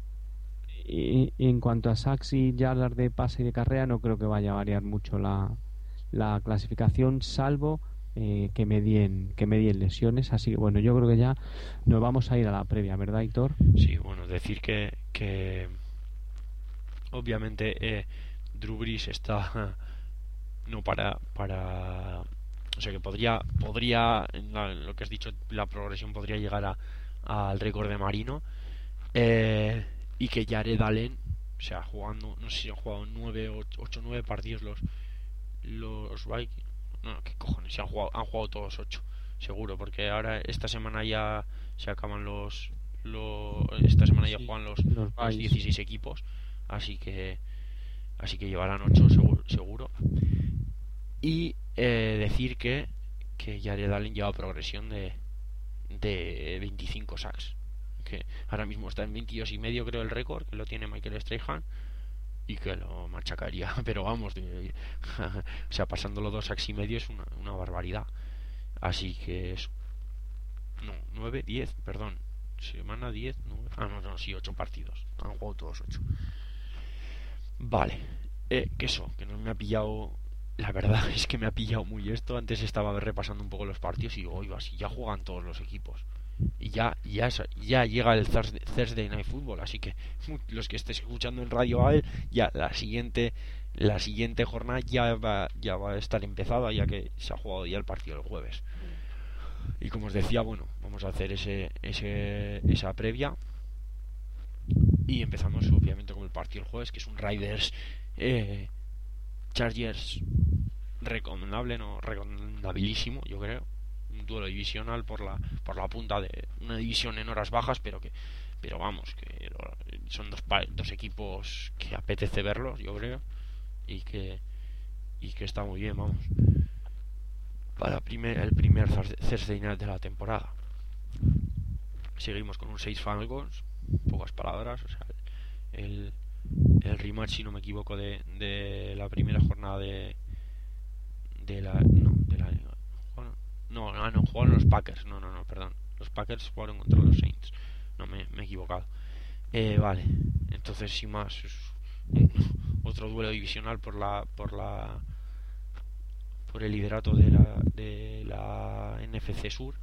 y en cuanto a sacks y yardas de pase y de carrera, no creo que vaya a variar mucho la, la clasificación, salvo eh, que medien que medien lesiones. Así que bueno, yo creo que ya nos vamos a ir a la previa, ¿verdad, Hitor? Sí, bueno, decir que, que obviamente eh, Drew Brees está no para para o sea que podría podría en la, lo que has dicho, la progresión podría llegar a al récord de Marino, eh, y que Jared Allen, o sea, jugando, no sé si han jugado nueve, ocho, nueve partidos los los Vikings, no, qué cojones, si han jugado, han jugado todos ocho, seguro, porque ahora esta semana ya se acaban los, los esta semana ya Sí, juegan los, los los Vikings. dieciséis equipos, así que así que llevarán ocho seguro, seguro. Y eh, decir que que Jared Allen lleva progresión de de veinticinco sacks, que ahora mismo está en veintidós y medio, creo, el récord que lo tiene Michael Strahan, y que lo machacaría, pero vamos, de, o sea, pasando los dos sacks y medio es una, una barbaridad. Así que es no, nueve, diez, perdón, semana diez, nueve, ah no, no, sí, ocho partidos, han jugado todos ocho. Vale, eh, que eso, que no me ha pillado. La verdad es que me ha pillado muy esto. Antes estaba repasando un poco los partidos y digo, oiga, si ya juegan todos los equipos. Y ya ya, ya llega el Thursday, Thursday Night Football. Así que los que estéis escuchando en Radio A E L, ya la siguiente la siguiente jornada ya va, ya va a estar empezada, ya que se ha jugado ya el partido el jueves. Y como os decía, bueno, vamos a hacer ese, ese esa previa. Y empezamos obviamente con el partido el jueves, que es un Raiders eh, Chargers recomendable, no recomendabilísimo, yo creo. Un duelo divisional por la por la punta de una división en horas bajas, pero que pero vamos, que son dos dos equipos que apetece verlos, yo creo, y que y que está muy bien, vamos. Para primer, el primer Thursday Night de la temporada. Seguimos con un seis Falcons, pocas palabras, o sea, el el rematch, si no me equivoco, de, de la primera jornada de de la no de la bueno, no no no jugaron los Packers, no no no perdón, los Packers jugaron contra los Saints, no me, me he equivocado. Eh, vale, entonces sin más es un, otro duelo divisional por la por la por el liderato de la de la N F C Sur.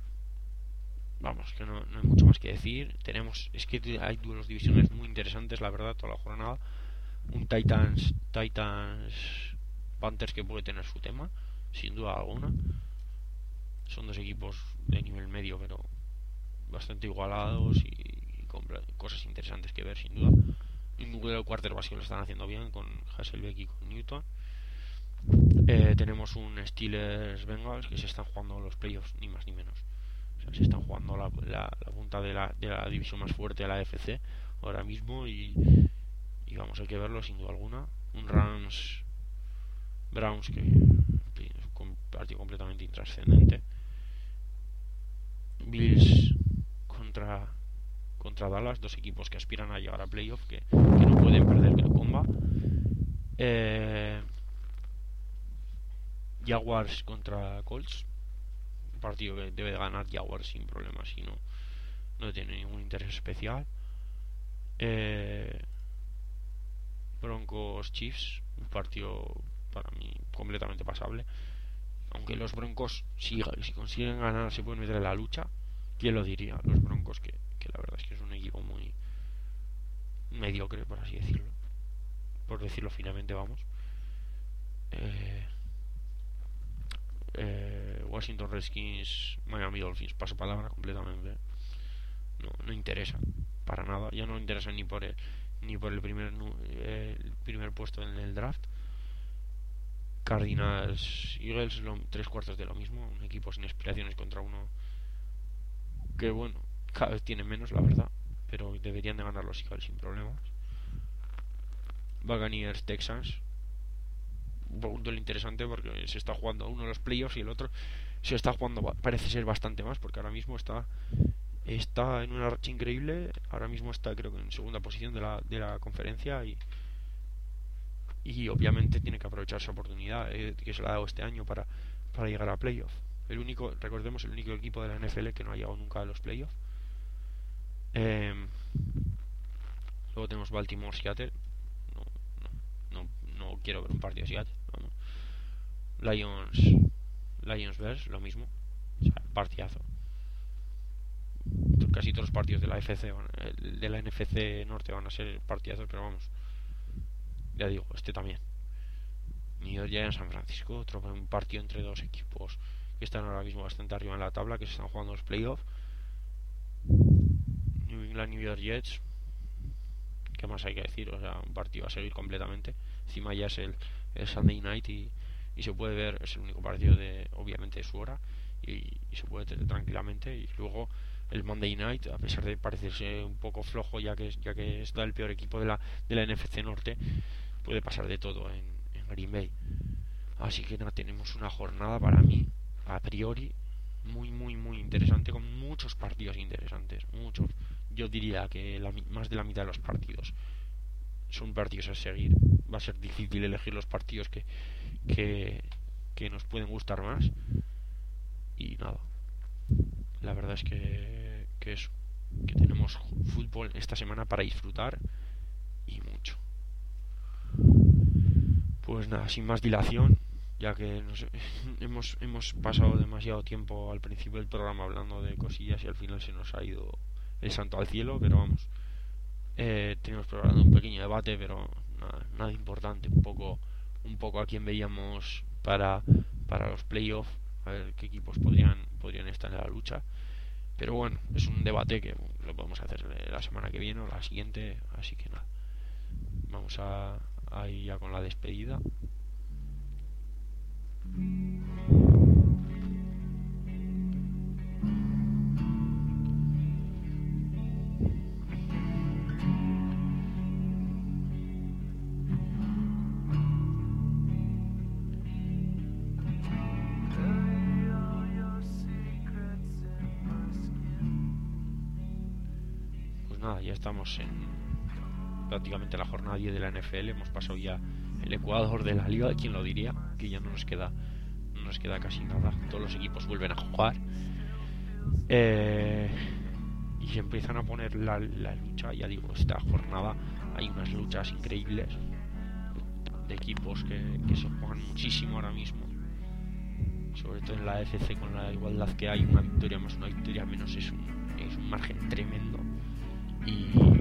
Vamos, que no, no hay mucho más que decir. Tenemos, es que hay duelos divisionales muy interesantes, la verdad, toda la jornada. Un Titans Titans Panthers que puede tener su tema, sin duda alguna. Son dos equipos de nivel medio, pero bastante igualados y, y con cosas interesantes que ver, sin duda. Y un duelo de quarterbacks que lo están haciendo bien, con Hasselbeck y con Newton. Eh, tenemos un Steelers Bengals que se están jugando los playoffs, ni más ni menos. O sea, se están jugando la, la, la punta de la, de la división más fuerte de la A F C ahora mismo, y, y vamos, hay que verlo sin duda alguna. Un Rams Browns que es un partido completamente intrascendente. Bills contra contra Dallas, dos equipos que aspiran a llegar a playoff, que, que no pueden perder el comba. eh, Jaguars contra Colts, un partido que debe de ganar Jaguars sin problemas, y no, no tiene ningún interés especial. eh, Broncos Chiefs, un partido para mí completamente pasable, aunque los Broncos, si, si consiguen ganar, se pueden meter en la lucha. ¿Quién lo diría? Los Broncos, que, que la verdad es que es un equipo muy mediocre, por así decirlo, por decirlo finamente, vamos. eh, eh, Washington Redskins Miami Dolphins, paso palabra completamente. No, no interesa para nada, ya no interesa ni por el ni por el primer eh, el primer puesto en el draft, Cardinals Eagles, lo, tres cuartos de lo mismo, un equipo sin aspiraciones contra uno que bueno, cada vez tiene menos, la verdad, pero deberían de ganar los Eagles sin problemas. Buccaneers Texans, un duelo interesante porque se está jugando uno de los playoffs y el otro se está jugando, parece ser bastante más, porque ahora mismo está está en una racha increíble. Ahora mismo está, creo que en segunda posición de la, de la conferencia y y obviamente tiene que aprovechar esa oportunidad eh, que se le ha dado este año para, para llegar a playoff. El único, recordemos, el único equipo de la N F L que no ha llegado nunca a los playoffs. Eh, luego tenemos Baltimore Seattle. No, no, no, no quiero ver un partido de Seattle. Vamos. Lions Lions Bears, lo mismo. O sea, partidazo. Casi todos los partidos de la F C, de la N F C Norte van a ser partidazos, pero vamos. Ya digo, este también. New York Giants San Francisco, otro un partido entre dos equipos que están ahora mismo bastante arriba en la tabla, que se están jugando los playoffs. New England New York Jets, ¿qué más hay que decir? O sea, un partido a seguir completamente. Encima ya es el, el Sunday Night y, y se puede ver, es el único partido de, obviamente, de su hora y, y se puede ver tranquilamente. Y luego el Monday Night, a pesar de parecerse un poco flojo, ya que ya que está el peor equipo de la de la N F C Norte, puede pasar de todo en, en Green Bay. Así que nada, tenemos una jornada para mí a priori muy muy muy interesante, con muchos partidos interesantes, muchos. Yo diría que la, más de la mitad de los partidos son partidos a seguir. Va a ser difícil elegir los partidos que que, que nos pueden gustar más. Y nada, la verdad es que que eso, que tenemos fútbol esta semana para disfrutar y mucho. Pues nada, sin más dilación, ya que nos, hemos hemos pasado demasiado tiempo al principio del programa hablando de cosillas y al final se nos ha ido el santo al cielo, pero vamos, eh, tenemos preparado un pequeño debate, pero nada, nada importante, un poco un poco a quién veíamos para para los playoffs, a ver qué equipos podrían podrían estar en la lucha. Pero bueno, es un debate que lo podemos hacer la semana que viene o la siguiente, así que nada, vamos a, a ir ya con la despedida. Ya estamos en prácticamente la jornada diez de la N F L. Hemos pasado ya el Ecuador de la liga, ¿quién lo diría? Que ya no nos queda no nos queda casi nada. Todos los equipos vuelven a jugar eh, y se empiezan a poner la, la lucha. Ya digo, esta jornada hay unas luchas increíbles de equipos que, que se juegan muchísimo ahora mismo, sobre todo en la A F C, con la igualdad que hay. Una victoria más, una victoria menos es un, es un margen tremendo. Y,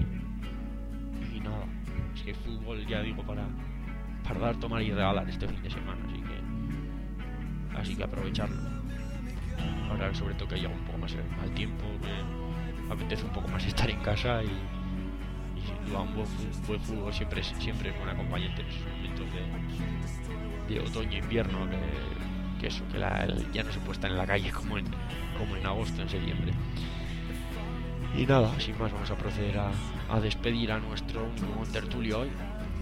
y nada, es que fútbol, ya digo, para, para dar, tomar y regalar este fin de semana, así que así que aprovecharlo. Ahora sobre todo que llega un poco más el mal tiempo, me apetece un poco más estar en casa y, y sin duda un buen, un buen fútbol siempre es, siempre es buen acompañante en esos momentos de, de otoño e invierno, que, que eso, que la, el, ya no se puede estar en la calle como en, como en agosto, en septiembre. Y nada, sin más, vamos a proceder a, a despedir a nuestro único tertulio hoy.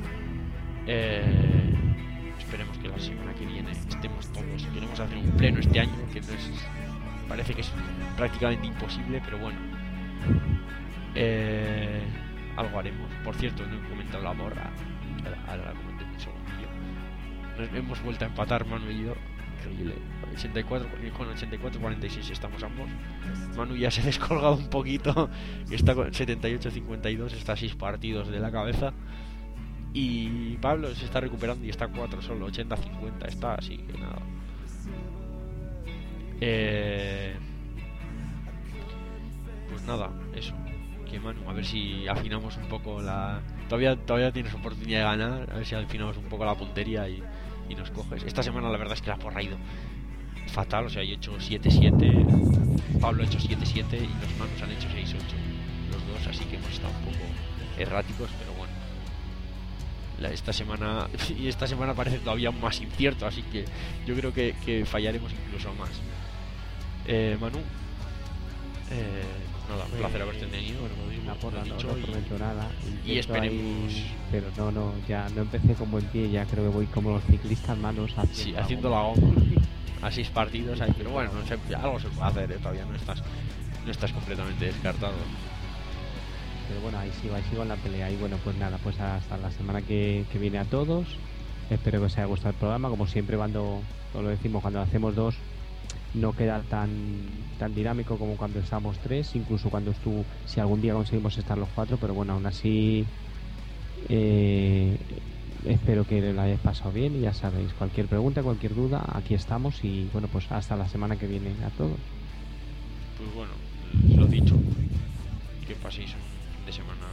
Eh, esperemos que la semana que viene estemos todos. Queremos hacer un pleno este año, que no es, parece que es prácticamente imposible, pero bueno, eh, algo haremos. Por cierto, no he comentado la borra, ahora la comento en un segundillo. Nos hemos vuelto a empatar, Manu y yo. Increíble. ochenta y cuatro, con ochenta y cuatro cuarenta y seis estamos ambos. Manu ya se ha descolgado un poquito, está con setenta y ocho cincuenta y dos, está a seis partidos de la cabeza. Y Pablo se está recuperando y está a cuatro solo, ochenta cincuenta está, así que nada. Eh... Pues nada, eso. Que Manu, a ver si afinamos un poco la... Todavía, todavía tienes oportunidad de ganar, a ver si afinamos un poco la puntería y... y nos coges. Esta semana la verdad es que la porra ha ido fatal, o sea, yo he hecho siete siete, Pablo ha hecho siete siete y los Manus han hecho seis ocho, los dos, así que hemos estado un poco erráticos, pero bueno, la, esta semana y esta semana parece todavía más incierto, así que yo creo que, que fallaremos incluso más. eh, Manu, eh, nada, un Pues, placer haberte tenido, bueno, como digo, una porra, lo he no, dicho, no y- prometo nada. y Intento esperemos- ahí, pero no, no, ya no empecé con buen pie, ya creo que voy como los ciclistas malos haciendo, sí, la haciendo goma. la goma a seis partidos ahí, pero bueno, no sé, algo se puede hacer, ¿eh? Todavía no estás no estás completamente descartado. Pero bueno, ahí sigo, ahí sigo en la pelea. Y bueno, pues nada, pues hasta la semana que, que viene a todos. Espero que os haya gustado el programa. Como siempre, cuando os lo decimos, cuando hacemos dos, no queda tan tan dinámico como cuando estamos tres. Incluso cuando estuvo, si algún día conseguimos estar los cuatro. Pero bueno, aún así, eh, espero que lo hayáis pasado bien. Y ya sabéis, cualquier pregunta, cualquier duda, aquí estamos. Y bueno, pues hasta la semana que viene a todos. Pues bueno, lo dicho, que paséis un fin de semana,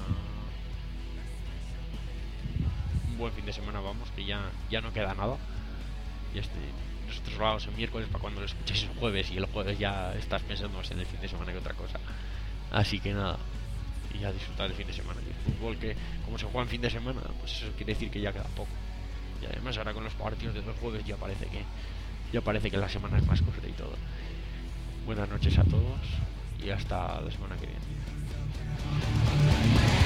un buen fin de semana, vamos, que ya, ya no queda nada. Y este, nosotros lo hagamos el miércoles para cuando lo escuchéis el jueves, y el jueves ya estás pensando más en el fin de semana que otra cosa. Así que nada, y a disfrutar del fin de semana. Y el fútbol, que como se juega en fin de semana, pues eso quiere decir que ya queda poco. Y además ahora con los partidos de los jueves ya parece que ya parece que la semana es más corta y todo. Buenas noches a todos y hasta la semana que viene.